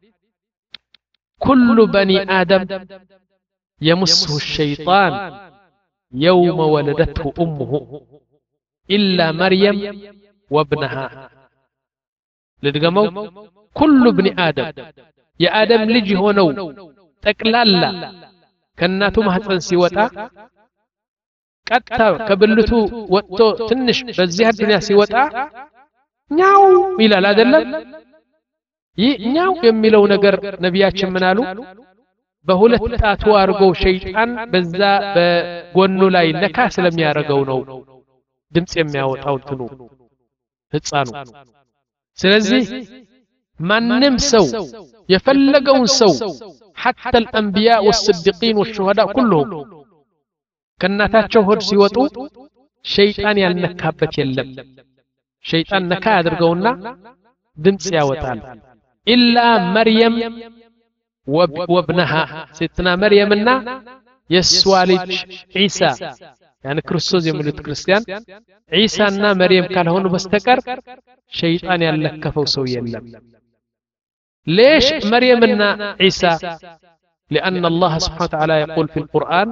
كل بني آدم يمسه الشيطان يوم ولدته أمه إلا مريم وابنها لدغمو كل ابن آدم يا آدم لجي هونو تقلالا كناتو ማህፀን ሲወጣ ቀጥታ ከብልቱ ወጥቶ ትንሽ በዚህ አዱንያ ሲወጣ ኛው ይላል አይደለም ይህ ኛው የሚለው ነገር ነብያችን ምን አሉ በሁለት ጣቱ አርገው ሸይጣን በዛ በጎኑ ላይ ነካ ስለሚያረገው ነው ድምጽ የሚያወጣው እንትኑ ህፃኑ ስለዚህ ማንንም ሰው የፈለገውን ሰው حتى الأنبياء والصديقين والشهداء كلهم كناتاچو ሆድ ሲወጡ ሸይጣን ያልነካበት የለም ሸይጣን ነካ ያድርገውና ድምጽ ያወጣል إلا مريم وابنها ستنا مريمنا يسوالج عيسى يعني ክርስቶስ የሚሉት ክርስቲያን ዒሳና መርየም ካልሆኑ በስተቀር ሸይጣን ያልነካፈው ሰው የለም ليش مريمنا عيسى لأن الله سبحانه وتعالى يقول في القرآن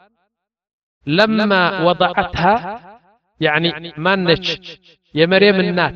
لما وضعتها يعني ما نج يا مريم النات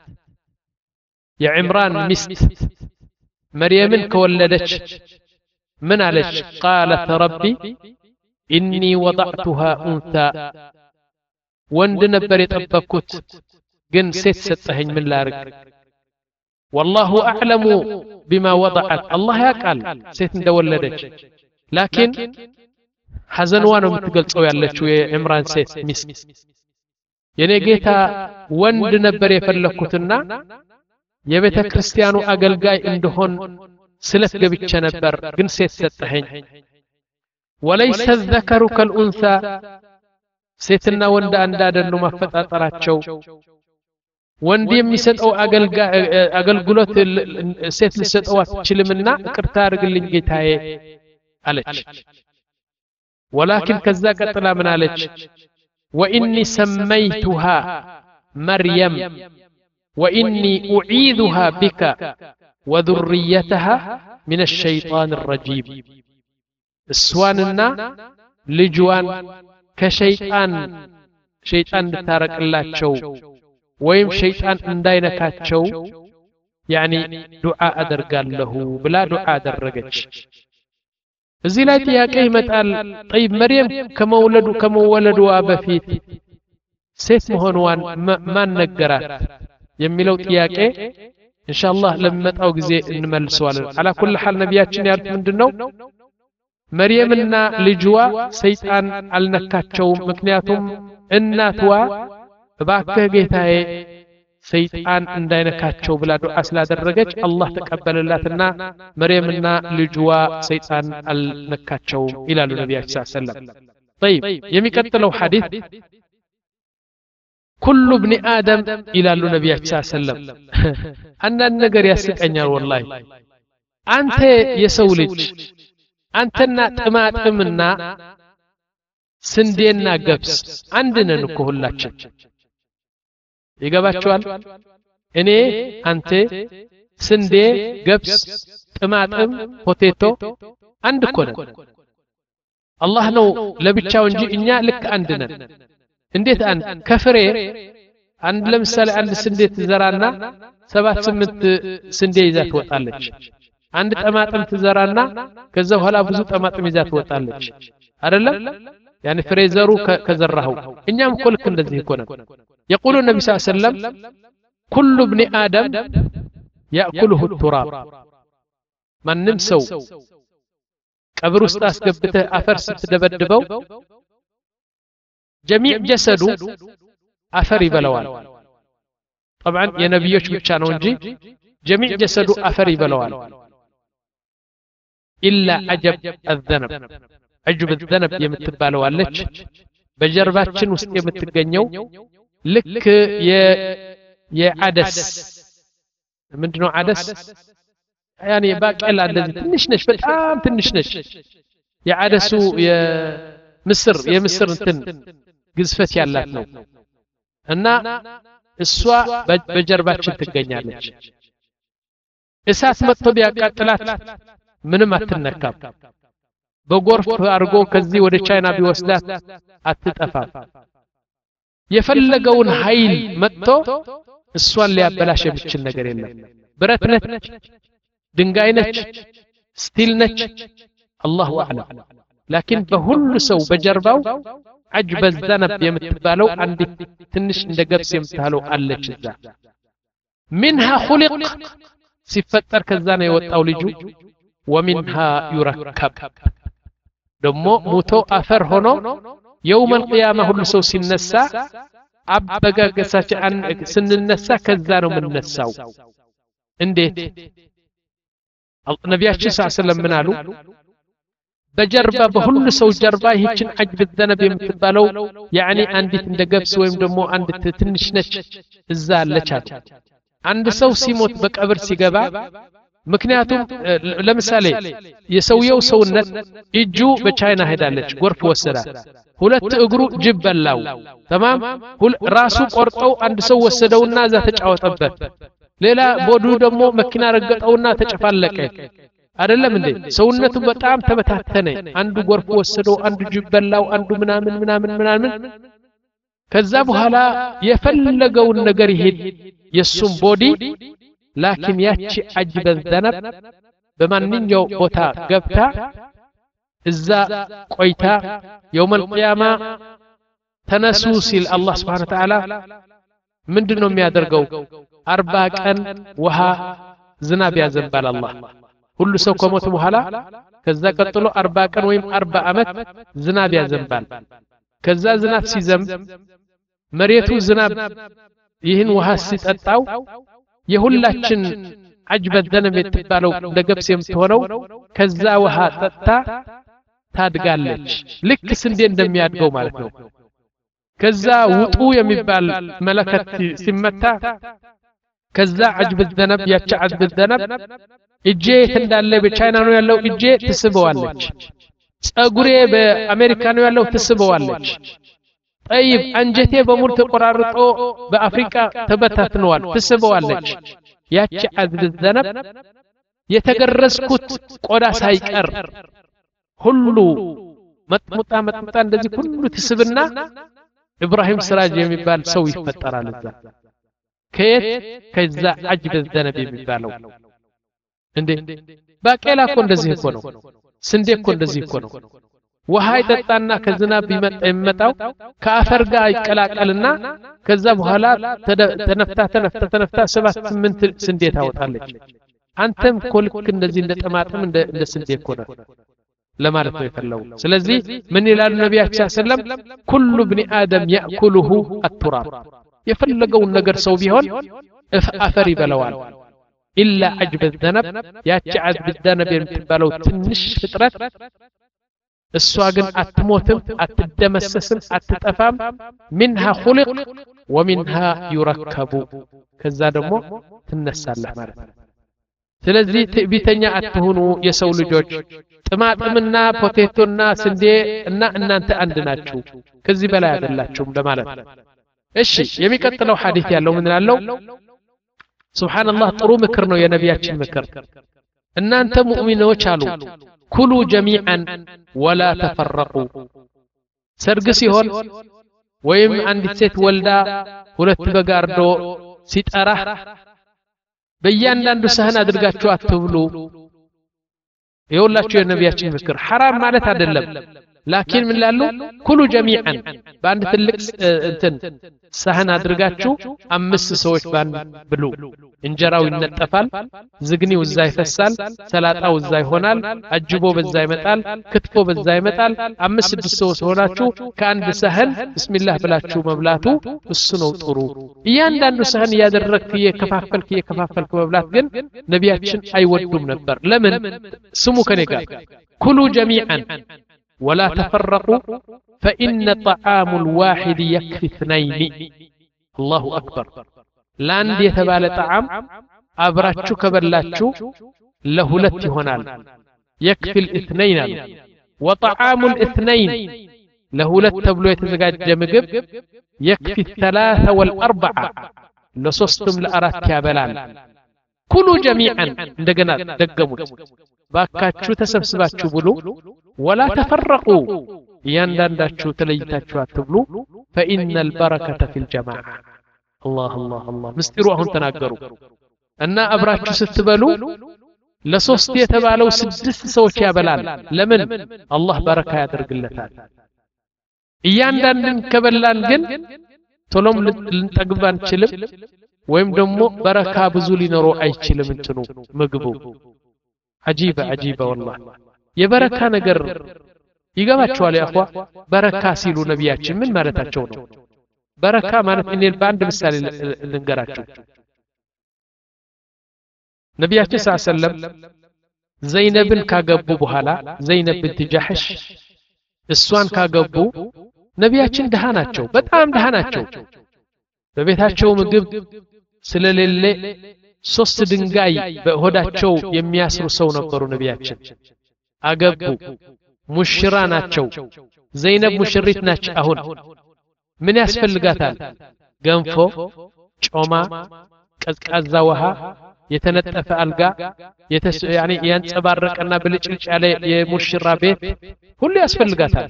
يا عمران مست مريم كولدتش من عليك قالت ربي إني وضعتها أنثى وند نبر يطبقت جن ست ستهن من لارك والله أعلم بما وضعت الله يقال ست ندولدتش لكن حزنوانو متقلص ያለችው የዕምራን ሴት ሚስት የኔ ጌታ ወንድ ነበር የፈለኩትና የቤተ ክርስቲያኑ አገልጋይ እንደሆን ስለት ገብቼ ነበር ግን ሴት ሰጠኸኝ وليس الذكر كالانثى ሴትና ወንድ አንድ አይደሉም ማፈጣጠራቸው ወንድ የሚሰጠው አገልጋይ አገልግሎት ሴት ሊሰጠው አትችልምና ቅርታ አድርግልኝ ጌታዬ አለች ولكن كذا قتلا من عليك وإني سميتها مريم وإني أعيذها بك وذريتها من الشيطان الرجيم السواننا لجوان كشيطان شيطان تارك الله تشو ويم شيطان انداينكات تشو يعني دعاء درقال له بلا دعاء درقش እዚህ ላይ ጥያቄ ይመጣል طيب መርየም ከመወለዱ ከመወለዱ በፊት ሴት መሆኗን ማን ነገራት የሚለው ጥያቄ ኢንሻአላህ ለሚመጣው ጊዜ እንመልሰዋለን على كل حال ነብያችን ያሉት ምንድነው መርየምና ልጅዋ ሰይጣን አልነካቸውም ምክንያቱም እናትዋ እባክህ ጌታዬ ሰይጣን እንዳይነካቸው ብላ ዱዓ ስላደረገች አላህ ተቀበለላትና መርየምና ልጅዋ ሰይጣን አልነካቸውም ይላሉ ነብያችን ሰለላሁ ዐለይሂ ወሰለም طيب የሚቀጥለው ሐዲስ كل ابن ادم ይላሉ ነብያችን ሰለላሁ ዐለይሂ ወሰለም አንዳንድ ነገር ያስቀኛል ወላሂ አንተ የሰው ልጅ አንተና ጥማጥምና ስንዴና ገብስ አንድ ነን እኮ ሁላችን ይገባችኋል እኔ አንተ ስንዴ ገብስ ጥማጥም ፖቴቶ አንድ እኮ ነን አላህ ነው ለብቻው እንጂ እኛ ልክ አንድ ነን እንዴት አንድ ከፍሬ አንድ ለምሳሌ አንድ ስንዴ ትዘራና ሰባት ስምንት ስንዴ ይዛ ትወጣለች አንድ ጠማጥም ትዘራና ከዛ በኋላ ብዙ ጠማጥም ይዛ ትወጣለች አይደለም يعني فريزرو كزرهو እኛም እኮ ልክ እንደዚህ እኮ ነን يقول النبي صلى الله عليه وسلم كل ابن آدم يأكله التراب من نمسو قبر ውስጥ አስገብተህ አፈር ስትደበድበው جميع جسده አፈር ይበላዋል طبعا የነብዮች ብቻ ነው እንጂ جميع جسده አፈር ይበላዋል إلا عجب الذنب عجب الذنب የምትባለው አለች በጀርባችን ውስጥ የምትገኘው ልክ የዓደስ ምንድነው ዓደስ يعني ባቄላ እንደዚህ ትንሽ ነሽ በጣም ትንሽ ነሽ የዓደሱ የምስር የምስር እንትን ግዝፈት ያላት ነው እና እሷ በጀርባችን ትገኛለች እሳት መጥቶ ቢያቃጥላት ምንም አትነካም በጎርፍ አርጎ ከዚህ ወደ ቻይና ቢወስዳት አትጠፋም የፈለገውን ኃይል መጥቶ እሷን ሊያበላሽ የሚችል ነገር የለም ብረት ነች ድንጋይ ነች ስቲል ነች አላሁ አዕለም لكن በሁሉ ሰው በጀርባው عجب الذنب የምትባለው አንድ ትንሽ እንደ ገብስ የምትባለው አለች እዛ منها خلق ሲፈጠር ከዛ ነው የወጣው ልጁ ومنها يركب ደሞ ሞቶ አፈር ሆኖ يوم القيامه ሁሉ ሰው ሲነሳ አበጋገሳችን ስንነሳ ከዛ ነው የምንነሳው እንዴት ነብያችን ሰለላሁ ዐለይሂ ወሰለም ምን አሉ በጀርባ በሁሉ ሰው ጀርባ ይህችን عجب الذنب የምትባለው يعني አንዲት እንደ ገብስ ወይም ደግሞ አንዲት ትንሽ ነች እዛ አለቻት አንድ ሰው ሲሞት በቀብር ሲገባ ምክንያቱም ለምሳሌ የሰውየው ሰውነት እጁ በቻይና ሄዳለች ጎርፍ ወሰዳት ሁለት እግሩ ጅብ በላው تمام ራሱ ቆርጠው አንድ ሰው ወሰደውና እዛ ተጫወተበት ሌላ ቦዱ ደግሞ መኪና ረገጠውና ተጨፋለቀ አይደለም እንዴ ሰውነቱ በጣም ተበታተነ አንዱ ጎርፍ ወሰደው አንዱ ጅብ በላው አንዱ ምናምን ምናምን ምናምን ከዛ በኋላ የፈለገውን ነገር ይሄድ የሱም ቦዲ ላኪን ያቺ አጅበ ዘነብ በማንኛው ቦታ ገብታ እዛ ቆይታ የውመል ቂያማ ተነሱ ሲል አላህ Subhanahu Wa Ta'ala ምንድነው የሚያደርገው አርባ ቀን ውሃ ዝናብ ያዘንባል አላህ ሁሉ ሰው ከሞተ በኋላ ከዛ ቀጥሎ አርባ ቀን ወይም አርባ አመት ዝናብ ያዘንባል ከዛ ዝናብ ሲዘንብ መሬቱ ዝናብ ይህን ውሃ ሲጠጣው የሁላችን አጅበ ዘነብ የምትባለው ለገብስ የምትሆነው ከዛ ውሃ ጠጣ ታድጋለች ልክ ስንዴ እንደሚያድገው ማለት ነው ከዛ ውጡ የሚባል መለከት ሲመታ ከዛ አጅበ ዘነብ ያቺ አጅበ ዘነብ እጄ እንዳለ በቻይና ነው ያለው እጄ ትስበዋለች ጸጉሬ በአሜሪካ ነው ያለው ትስበዋለች طيب አንጀቴ በሙሉ ተቆራርጦ በአፍሪካ ተበታትነዋል ትስበዋለች ያቺ አጅበ ዘነብ የተገረዝኩት ቆዳ ሳይቀር ሁሉ መጥሙጣ መጥሙጣ እንደዚህ ሁሉ ትስብና ኢብራሂም ስራጅ የሚባል ሰው ይፈጠራል እዛ ከየት ከዛ አጅበ ዘነብ የሚባለው እንዴ ባቄላ እኮ እንደዚህ እኮ ነው ስንዴ እኮ እንደዚህ እኮ ነው ውሃ ይጠጣና ከዝናብ ቢመጣ ይመጣው ከአፈር ጋር ይቀላቀልና ከዛ በኋላ ተነፍታ ተነፍታ ተነፍታ ሰባት ስምንት ስንዴ ታወጣለች አንተም ኮልክ እንደዚህ እንደጠማጥም እንደ እንደ ስንዴ እኮ ነው ለማለት ነው የፈለው ስለዚህ ምን ይላል ነብያችን ሰለም ኩሉ ኢብኒ አደም ያእኩሉሁ አትራብ የፈለገው ነገር ሰው ቢሆን አፈር ይበላዋል ኢላ አጅበ ዘነብ ያቺ አጅበ ዘነብ የምትባለው ትንሽ ፍጥረት እሷ ግን አትሞትም አትደመሰስም አትጠፋም منها خلق ومنها يركب ከዛ ደግሞ ትነሳለህ ማለት ነው ስለዚህ ትዕቢተኛ አትሁኑ የሰው ልጆች ጥማጥምና ፖቴቶና ስንዴ እና እናንተ አንድ ናችሁ ከዚህ በላይ አይደላችሁም ለማለት እሺ የሚቀጥለው ሐዲስ ያለው ምን ያለው ሱብሃንአላህ ጥሩ ምክር ነው የነቢያችን ምክር እናንተ ሙእሚኖች አሉ ኩሉ ጀሚዓን ወላ ተፈረቁ ሰርግ ሲሆን ወይም አንዲት ሴት ወልዳ ሁለት በጋርዶ ሲጠራ በእያንዳንዱ ሰህን አድርጋችሁ አትብሉ የሁላችሁ የነቢያችን ምክር ሐራም ማለት አይደለም ላኪን ምን ላሉ ኩሉ ጀሚዓን በአንድ ትልቅ እንትን ሰህን አድርጋችሁ አምስት ሰዎች ባንድ ብሉ እንጀራው ይነጠፋል ዝግኒው እዛ ይፈሳል ሰላጣው እዛ ይሆናል አጅቦ በዛ ይመጣል ክትፎ በዛ ይመጣል አምስት ስድስት ሰዎች ሆናችሁ ከአንድ ሰህን ቢስሚላህ ብላችሁ መብላቱ እሱ ነው ጥሩ እያንዳንዱ ሰህን ያደረክ የከፋፈልክ የከፋፈልክ መብላት ግን ነቢያችን አይወዱም ነበር ለምን ስሙ ከኔ ጋር ኩሉ ጀሚዓን ولا تفرقوا فإن طعام الواحد يكفي اثنين الله أكبر لاند يتبالى طعام أبراتشو كبرلاتشو لهلت هنال يكفي الاثنين وطعام الاثنين لهلت تبلو يتزقاج جمقب يكفي الثلاثة والأربعة لصستم لأرات كابلان كلوا جميعا دقنا دقموا باكاتشو تسبسباتشو بلو ولا تفرقوا ياندانداتشو تليتاتشو اتبلو فإن البركة في الجماعة الله الله الله مستيروا هون تناقروا أن أبراتشو ستبلو لصوصت يتبالو سدست سوش يابلان لمن الله بركة يدرق اللتان يانداندن كبلان جن تلوم لنتقبان چلم ويم دمو بركة بزولي نرو أي چلم انتنو مقبو عجيبة عجيبة والله የበረካ ነገር ይገባችኋል ያ አخوا በረካ ሲሉ ነብያችን ምን ማለታቸው ነው በረካ ማለት እኔ በአንድ ምሳሌ ልንገራችሁ ነብያችን ሰለላሁ ዐለይሂ ወሰለም ዘይነብን ካገቡ በኋላ ዘይነብ binti ጃህሽ እሷን ካገቡ ነብያችን ደሃ ናቸው በጣም ደሃ ናቸው በቤታቸው ምግብ ስለሌለ ሶስት ድንጋይ በሆዳቸው የሚያስሩ ሰው ነበሩ ነብያችን አገቡ ሙሽራ ናቸው ዘይነብ ሙሽሪት ናች አሁን ምን ያስፈልጋታል ገንፎ ጮማ ቀዝቃዛ ውሃ የተነጠፈ አልጋ ያኒ ያንጸባረቀና ብልጭልጭ ያለ የሙሽራ ቤት ሁሉ ያስፈልጋታል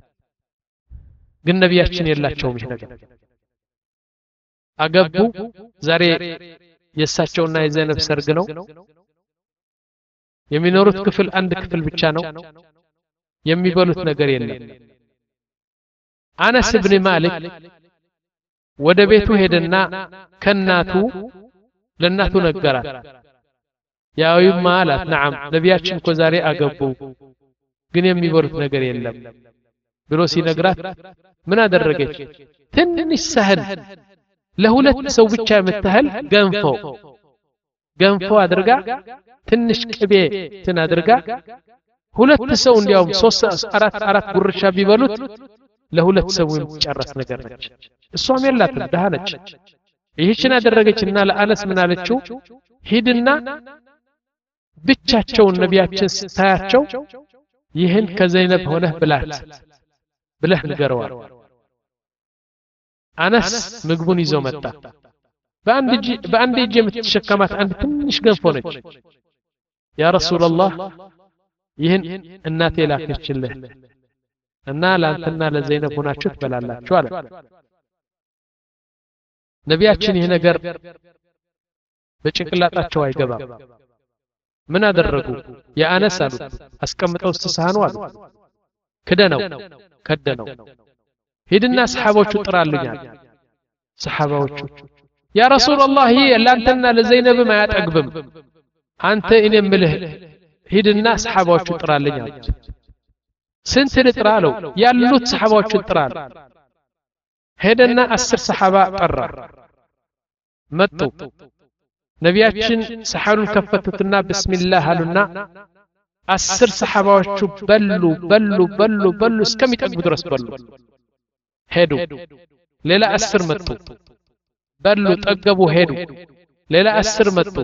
ግን ነቢያችን የላቸውም ይሄ ነገር አገቡ ዛሬ የሳቸውና የዘይነብ ሰርግ ነው የሚኖሩት ክፍል አንድ ክፍል ብቻ ነው የሚበሉት ነገር የለም አነስ ኢብኑ ማሊክ ወደ ቤቱ ሄደና ከናቱ ለናቱ ነገራት ያውማ አላት ነዓም ነቢያችን እኮ ዛሬ አገቡ ግን የሚበሉት ነገር የለም ብሎ ሲነግራት ምን አደረገች ትንሽ ሳህን ለሁለት ሰው ብቻ የምታህል ገንፎ ገንፎ አድርጋ ትንሽ ቅቤ ትን አድርጋ ሁለት ሰው እንዲያውም ሶስት አራት አራት ጉርሻ ቢበሉት ለሁለት ሰው የሚጨርስ ነገር ነች እሷም የላትም ደሃ ነች ይህችን አደረገችና ለአነስ ምን አለችው ሂድና ብቻቸውን ነቢያችን ስታያቸው ይህን ከዘይነብ ሆነህ ብላት ብለህ ንገረዋል አነስ ምግቡን ይዞ መጣ በአንድ እጅ በአንድ እጅ የምትሸከማት አንድ ትንሽ ገንፎ ነች ያ ረሱላህ ይህን እናቴ ላከችልህ እና ላንተና ለዘይነብ ሆናችሁ ትበላላችሁ አለ ነቢያችን ይሄ ነገር በጭንቅላታቸው አይገባም ምን አደረጉ ያአነስ አሉት አስቀምጠው ተሳህኑ አሉ ከደነው ከደነው ሄድና ሰሃቦቹ ጥራልኛል ሰሃባዎቹ ያ ረሱላህ ይሄ ላንተና ለዘይነብ ማያጠግብም አንተ እኔ ምልህ ሄድና ሰሃባዎቹ ጥራልኛል ስንት ልጥራለው ያሉት ሰሃባዎቹ ጥራል ሄደና አስር ሰሃባ ጠራ መጡ ነቢያችን ሰሃኑን ከፈቱትና ቢስሚላህ አሉና አስር ሰሃባዎቹ በሉ በሉ በሉ በሉ እስከሚጠግቡ ድረስ በሉ ሄዱ ሌላ አስር መጡ በሉ ጠገቡ ሄዱ ሌላ አስር መጡ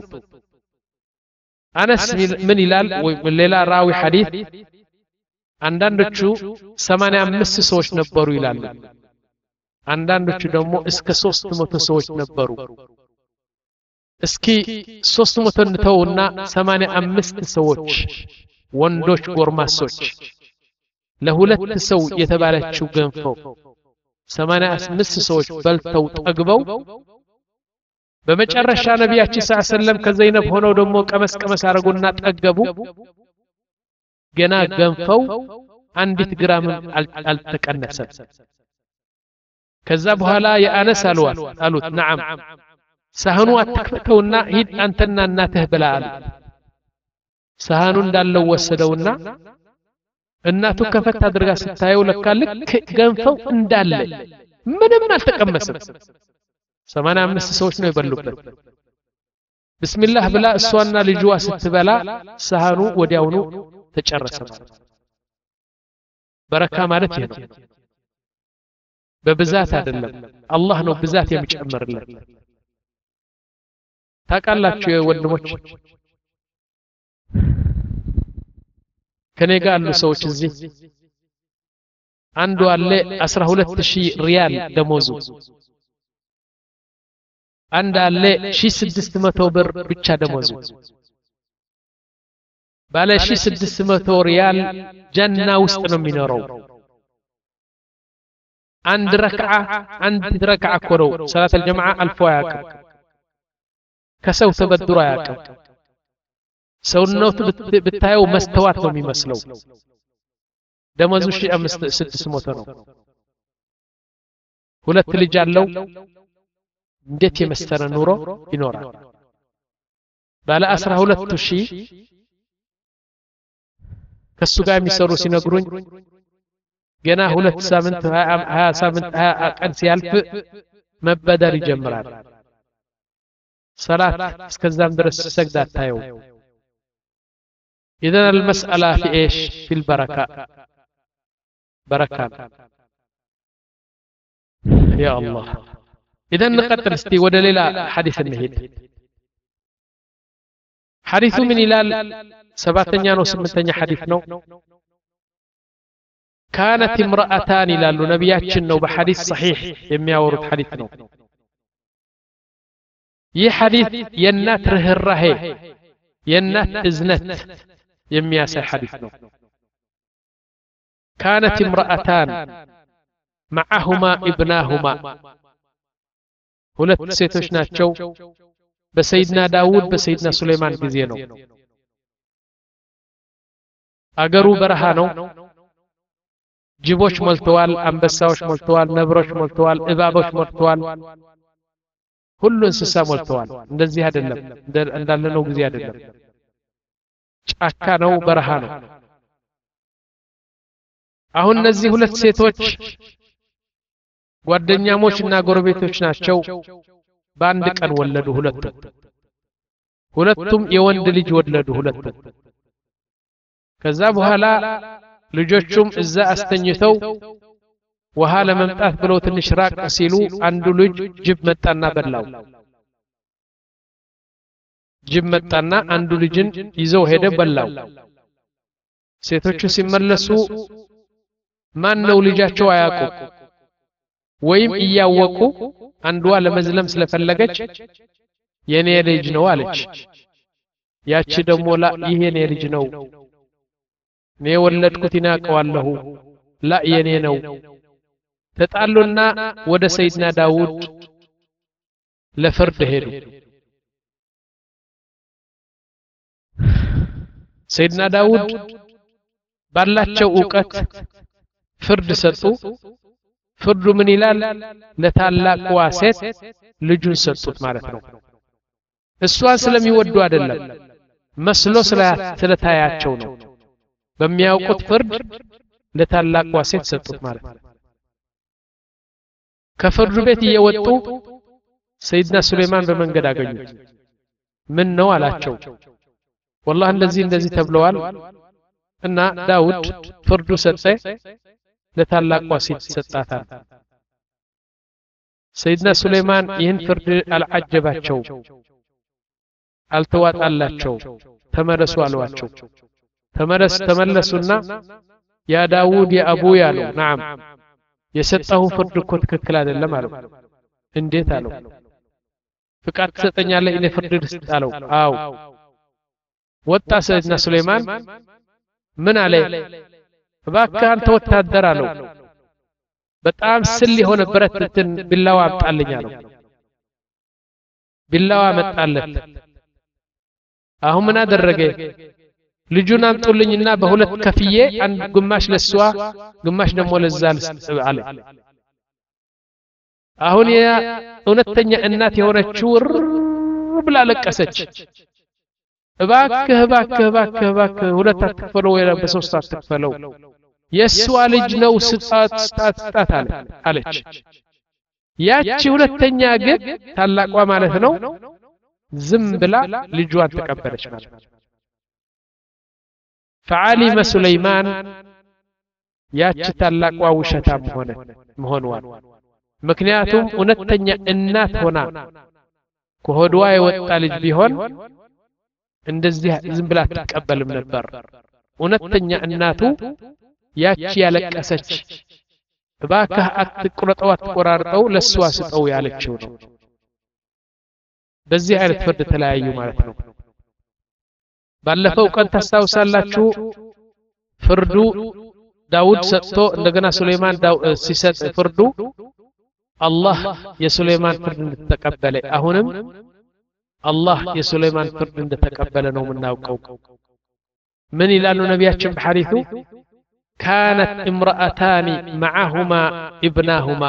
አነስ ምን ይላል ወይ ሌላ ራዊ ሐዲስ አንዳንዶቹ ሰማንያ አምስት ሰዎች ነበሩ ይላሉ አንዳንዶቹ ደግሞ እስከ ሶስት መቶ ሰዎች ነበሩ እስኪ ሶስት መቶ እንተውና ሰማንያ አምስት ሰዎች ወንዶች ጎርማሶች ለሁለት ሰው የተባለችው ገንፎ ሰማንያ አምስት ሰዎች በልተው ጠግበው በመጨረሻ ነቢያችን ሰለላሁ ዐለይሂ ወሰለም ከዘይነብ ሆነው ደግሞ ቀመስ ቀመስ አረጉና ጠገቡ ገና ገንፈው አንዲት ግራም አልተቀነሰም ከዛ በኋላ ያአነስ አሉት አሉት ነዓም ሳህኑ አትክፈተውና ሂድ አንተና እናትህ ብላ አሉት ሳህኑ እንዳለው ወሰደውና እናቱ ከፈት አድርጋ ስታየው ለካ ልክ ገንፈው እንዳለ ምንም አልተቀመሰም ሰማንያ አምስት ሰዎች ነው የበሉበት ቢስሚላህ ብላ እሷና ልጅዋ ስትበላ ሳህኑ ወዲያውኑ ተጨረሰ ማለት በረካ ማለት ይሄ ነው በብዛት አይደለም አላህ ነው ብዛት የሚጨምርልን ታቃላችሁ የወንድሞች ከኔ ጋር ያሉ ሰዎች እዚህ አንዱ አለ አስራ ሁለት ሺህ ሪያል ደሞዙ አንድ አለ አንድ ሺህ ስድስት መቶ ብር ብቻ ደሞዙ ባለ አንድ ሺህ ስድስት መቶ ሪያል ጀና ውስጥ ነው የሚኖረው አንድ ረክዓ አንድ ረክዓ ኮረው ሰላት الجمعه አልፎ ያቀም ከሰው ተበድሮ ያቀም ሰውነቱ ብታየው መስተዋት ነው የሚመስለው ደሞዙ አንድ ሺህ አምስት መቶ ስድስት መቶ ነው ሁለት ልጅ አለው እንዴት የመሰረ ኑሮ ይኖራል ባለ አስራ ሁለት ሺህ ከሱ ጋር የሚሰሩ ሲነግሩኝ ገና ሁለት ሳምንት ሃያ ሳምንት ሃያ ቀን ሲያልፍ መበደር ይጀምራል ሰላት እስከዛም ድረስ ሰግዳ ታየው اذا المساله في ايش في البركه بركه يا الله اذا نقدر استي ودا ليلى حديث النهيد حديث من هلال سبعتኛ ነው ስምንተኛ حديث ነው كانت امرأتان ይላሉ ነብያችን ነው በሐዲስ صحيح የሚያወሩት حديث ነው ይህ ሐዲስ የእናት ርህራሄ የእናት እዝነት የሚያሳይ ሐዲስ ነው። كانت امرأتان معهما ابناهما ሁለት ሴቶች ናቸው በሰይድና ዳውድ በሰይድና ሱለይማን ጊዜ ነው። አገሩ በረሃ ነው። ጅቦች ሞልተዋል፣ አንበሳዎች ሞልተዋል፣ ነብሮች ሞልተዋል፣ እባቦች ሞልተዋል፣ ሁሉ እንስሳ ሞልተዋል። እንደዚህ አይደለም እንዳለነው ጊዜ አይደለም። ጫካ ነው፣ በረሃ ነው። አሁን እነዚህ ሁለት ሴቶች ጓደኛሞችና ጎረቤቶች ናቸው። በአንድ ቀን ወለዱ ሁለቱም ሁለቱም የወንድ ልጅ ወለዱ ሁለቱም። ከዛ በኋላ ልጆቹም እዛ አስተኝተው ውሃ ለመምጣት ብለው ትንሽ ራቅ ሲሉ አንዱ ልጅ ጅብ መጣና በላው። ጅብ መጣና አንዱ ልጅን ይዘው ሄደ በላው። ሴቶቹ ሲመለሱ ማን ነው ልጃቸው አያውቁ ወይም እያወቁ አንዷ ለመዝለም ስለፈለገች የኔ ልጅ ነው አለች። ያቺ ደግሞ ላ ይሄ የኔ ልጅ ነው እኔ ወለድኩት ይናቀዋለሁ ላ የኔ ነው። ተጣሉና ወደ ሰይድና ዳውድ ለፍርድ ሄዱ። ሰይድና ዳውድ ባላቸው ዕውቀት ፍርድ ሰጡ። ፍርዱ ምን ይላል? ለታላቋ ሴት ልጁን ሰጡት ማለት ነው። እሷን ስለሚወዱ አይደለም መስሎ ስለታያቸው ነው። በሚያውቁት ፍርድ ለታላቋ ሴት ሰጡት ማለት ነው። ከፍርዱ ቤት እየወጡ ሰይድና ሱለይማን በመንገድ አገኙት። ምን ነው አላቸው። ወላሂ እንደዚህ እንደዚህ ተብለዋል እና ዳውድ ፍርዱ ሰጠ፣ ለታላቋ ሴት ሰጣታል። ሰይድና ሱለይማን ይህን ፍርድ አልዓጀባቸው፣ አልተዋጣላቸው። ተመለሱ አሏቸው። ተመለስ ተመለሱና ያ ዳውድ ያ አቡ ያለው نعم የሰጠው ፍርድ እኮ ትክክል አይደለም አለው። እንዴት አለው? ፍቃድ ትሰጠኛለህ እኔ ፍርድ ልስጥ አለው። አው ወጣ ሰይድና ሱለይማን ምን አለ? እባክህ አንተ ወታደር አለው፣ በጣም ስል የሆነ ብረት እንትን ቢላዋ አምጣልኝ አለው። ቢላዋ መጣለት። አሁን ምን አደረገ? ልጁን አምጡልኝና በሁለት ከፍዬ አንድ ግማሽ ለሷ ግማሽ ደግሞ ለዛ አለ። አሁን ያ እውነተኛ እናት የሆነችው ብላ ለቀሰች። እባክህ እባክህ እባክህ እባክህ ሁለት አትክፈለው ወይ በሶስት አትክፈለው፣ የሷ ልጅ ነው ስጣት ስጣት ስጣት አለች። ያቺ ሁለተኛ ግን ታላቋ ማለት ነው ዝም ብላ ልጇን ተቀበለች ማለት ነው። فعلم سليمان ያቺ ታላቋ ውሸታም ሆነ መሆኗን። ምክንያቱም እውነተኛ እናት ሆና ከሆድዋ የወጣ ልጅ ቢሆን እንደዚህ ዝም ብላ አትቀበልም ነበር። እውነተኛ እናቱ ያቺ ያለቀሰች እባክህ አትቁረጠው አትቆራርጠው ለሷ ስጠው ያለችው ነው። በዚህ አይነት ፍርድ ተለያዩ ማለት ነው። ባለፈው ቀን ታስታውሳላችሁ ፍርዱ ዳውድ ሰጥቶ እንደገና ሱለይማን ሲሰጥ ፍርዱ አላህ የሱለይማን ፍርድ እንደተቀበለ፣ አሁንም አላህ የሱለይማን ፍርድ እንደተቀበለ ነው የምናውቀው። ምን ይላሉ ነቢያችን በሐዲሱ? ካነት እምረአታኒ መዓሁማ ኢብናሁማ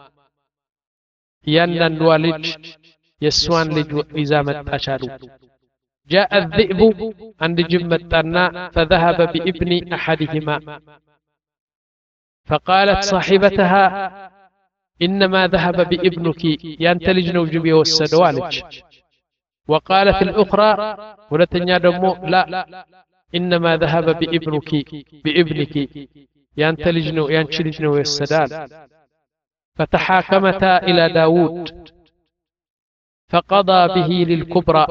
ያንዳንዷ ልጅ የእሷን ልጅ ይዛ መጣች አሉ። جاء الذئب عند جمتنا فذهب بابن أحدهما فقالت صاحبتها إنما ذهب بابنك ينتلج نوجب والسدوالج. وقالت الأخرى ولتنيا دمو لا إنما ذهب بابنك بابنك ينتلج نو ينتلج نو والسدال. فتحاكمتا إلى داود فقضى به للكبرى.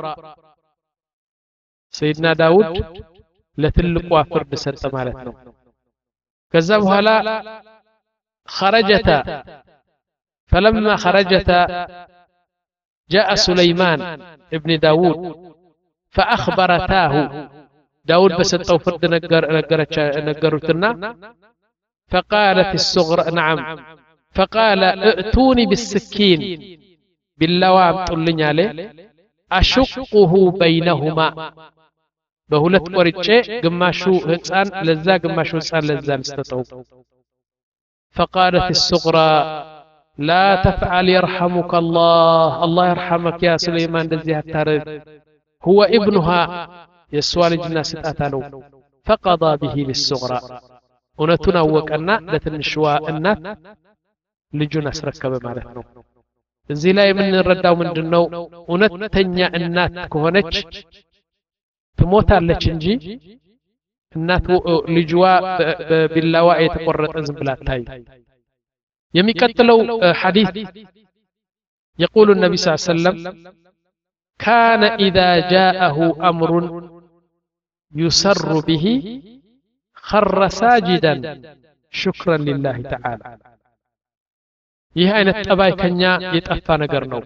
سيدنا داود لتلقوا فرد سرط مالتنا. كذبها لا خرجتا فلما خرجتا جاء سليمان ابن داود فأخبرتاه داود بسطو فرد نقر نقرتنا فقالت الصغرى نعم فقال ائتوني بالسكين باللوام طلني عليه أشقه بينهما بهولت قريتشي قماشو هتسان لزا قماشو هتسان لزا لستطو فقالت الصغرى لا تفعل يرحمك الله الله يرحمك يا سليمان دزيها التارد هو ابنها يسوال الناس اتاتلو فقضى به للصغرى ونتنا وكأننا لتنشوا النات لجونا سركب مالتنا زي لا من الرداو من دنو ونتنيا النات كهونج تموت على تشنجي النات لجوا باللواء يتقرط ازم بلا تاي يميكتلو حديث يقول النبي صلى الله عليه وسلم كان إذا جاءه أمر يسر به خر ساجدا شكرا لله تعالى ይህ አይነት ጠባይ ከኛ የጠፋ ነገር ነው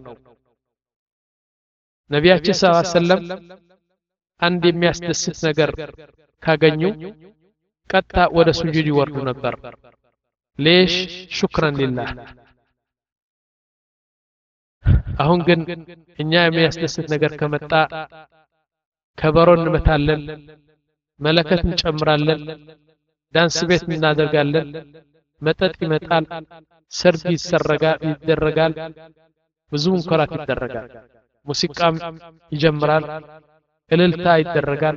ነቢያችን ሰለላሁ ዐለይሂ ወሰለም አንድ የሚያስደስት ነገር ካገኙ ቀጣ ወደ ሱጁድ ይወርዱ ነበር ليش شكرا لله አሁን ግን እኛ የሚያስደስት ነገር ከመጣ ከበሮ እንመታለን መለከት እንጨምራለን ዳንስ ቤት እናደርጋለን መጠጥ ይመጣል ሰርግ ይሰረጋል ይደረጋል ብዙ ሙከራት ይደረጋል ሙዚቃም ይጀምራል እልልታ ይደረጋል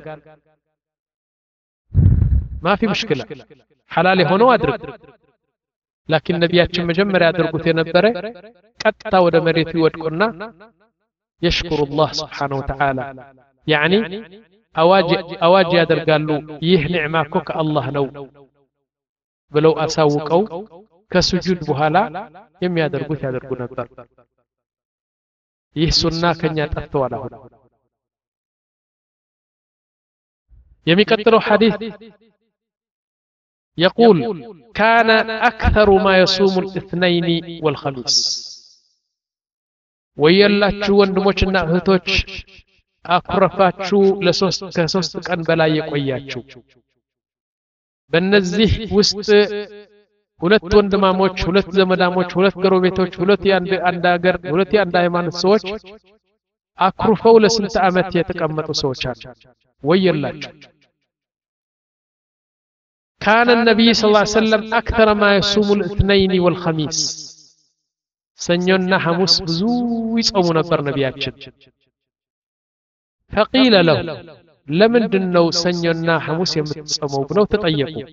ما في مشكلة حلال ሆኖ አድርግ لكن ነቢያችን መጀመሪያ ያደርጉት የነበረ ቀጥታ ወደ መሬት ይወድቁና يشكر الله سبحانه وتعالى يعني አዋጅ አዋጅ ያደርጋሉ ይህ ኒዕማ እኮ ከአላህ ነው ብለው አሳውቀው ከሱጁድ በኋላ የሚያደርጉት ያደርጉ ነበር ይህ ሱና ከኛ ጠፍቷል አሁን የሚቀጥለው ሐዲስ يقول كان أكثر ما يصوم الاثنين والخميس ويلاچو ወንድሞችና እህቶች አኩረፋችሁ ለሶስት ከሶስት ቀን በላይ የቆያችሁ በእነዚህ ውስጥ ሁለት ወንድማሞች ሁለት ዘመዳሞች ሁለት ጎረቤቶች ሁለት የአንድ አንድ ሀገር ሁለት የአንድ ሃይማኖት ሰዎች አኩርፈው ለስንት ዓመት የተቀመጡ ሰዎች አሉ ወየላችሁ كان النبي صلى الله عليه وسلم أكثر ما يصوم الاثنين والخميس سنينا حموس بزو يصوم نبر نبياتشن فقيل له لمن دنو سنينا حموس يمتصموا بنو تطيقوا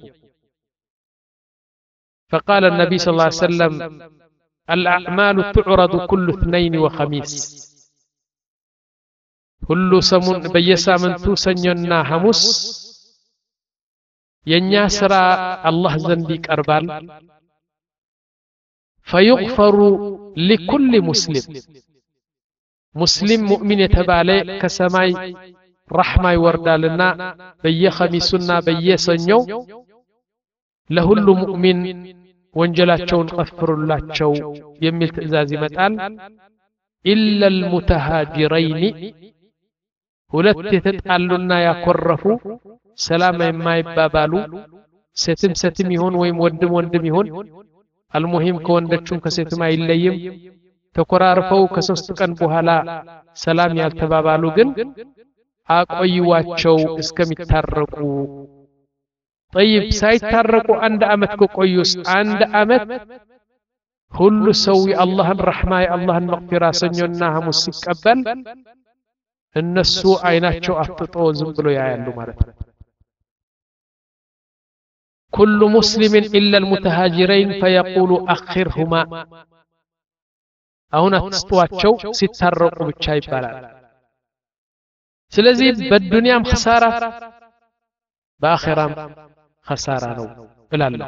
فقال النبي صلى الله عليه وسلم الأعمال تعرض كل اثنين وخميس كل سمن بيسا من تو سنينا حموس ينيا سرا الله زنديك أربال فيغفر لكل مسلم مسلم مؤمن يتبالي كسماي رحمة وردالنا بي خميسنا بي سنيو لهل مؤمن وانجلاتشون قفر اللاتشو يميل تأزازي متال إلا المتهاجرين ሁለት የተጣሉና ያኮረፉ ሰላም የማይባባሉ ሴትም ሴትም ይሁን ወይም ወንድም ወንድም ይሁን አልሙሂም ከወንዶቹም ከሴትም አይለይም ተቆራርፈው ከሶስት ቀን በኋላ ሰላም ያልተባባሉ ግን አቆይዋቸው እስከሚታረቁ طيب ሳይታረቁ አንድ አመት ከቆዩስ አንድ አመት ሁሉ ሰው የአላህን ረህማ የአላህን መግፊራ ሰኞና ሐሙስ ሲቀበል እነሱ አይናቸው አፍጥጦ ዝም ብሎ ያያሉ ማለት ነው كل مسلم إلا المتهاجرين فيقول أخرهما هنا تستواتشو سترقوا بالشاي بلال سلزي بالدنيا خسارة بآخرة خسارة نو إلا الله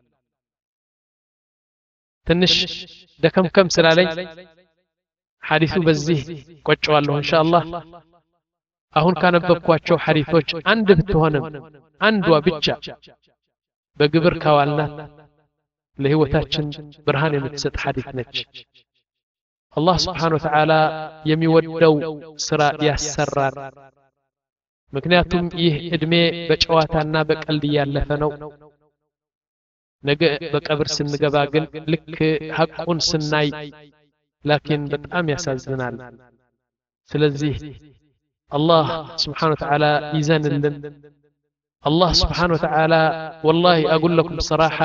تنش دكم كم سلالي حديث بزيه قوچو الله إن شاء الله أهون كان بقواتشو حديثوش عند بتوهنم عندوا بيتشا بقبر كوالنا اللي هو تاتشن برهان يمتسد حديث نتش الله سبحانه وتعالى የሚወደው ስራ ያሰራል ምክንያቱም ይህ እድሜ በጨዋታና በቀልድ ያለፈ ነው ነገ በቀብር ስንገባ ግን ልክ ሐቁን ስናይ ላኪን በጣም ያሳዝናል ስለዚህ አላህ Subhanahu Wa Ta'ala ይዘንልን አላህ Subhanahu Wa Ta'ala والله اقول لكم صراحه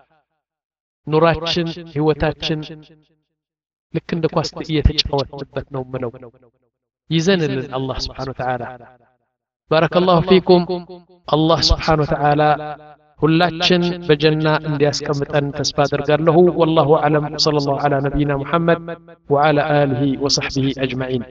ኑራችን ህይወታችን ልክ እንደ ኳስ እየተጫወተበት ነው ምለው ይዘንልን አላህ Subhanahu Wa Ta'ala بارك الله فيكم الله سبحانه وتعالى ሁላችን በጀና እንዲያስቀምጠን ተስፋ አደርጋለሁ والله اعلم صلى الله على نبينا محمد وعلى اله وصحبه اجمعين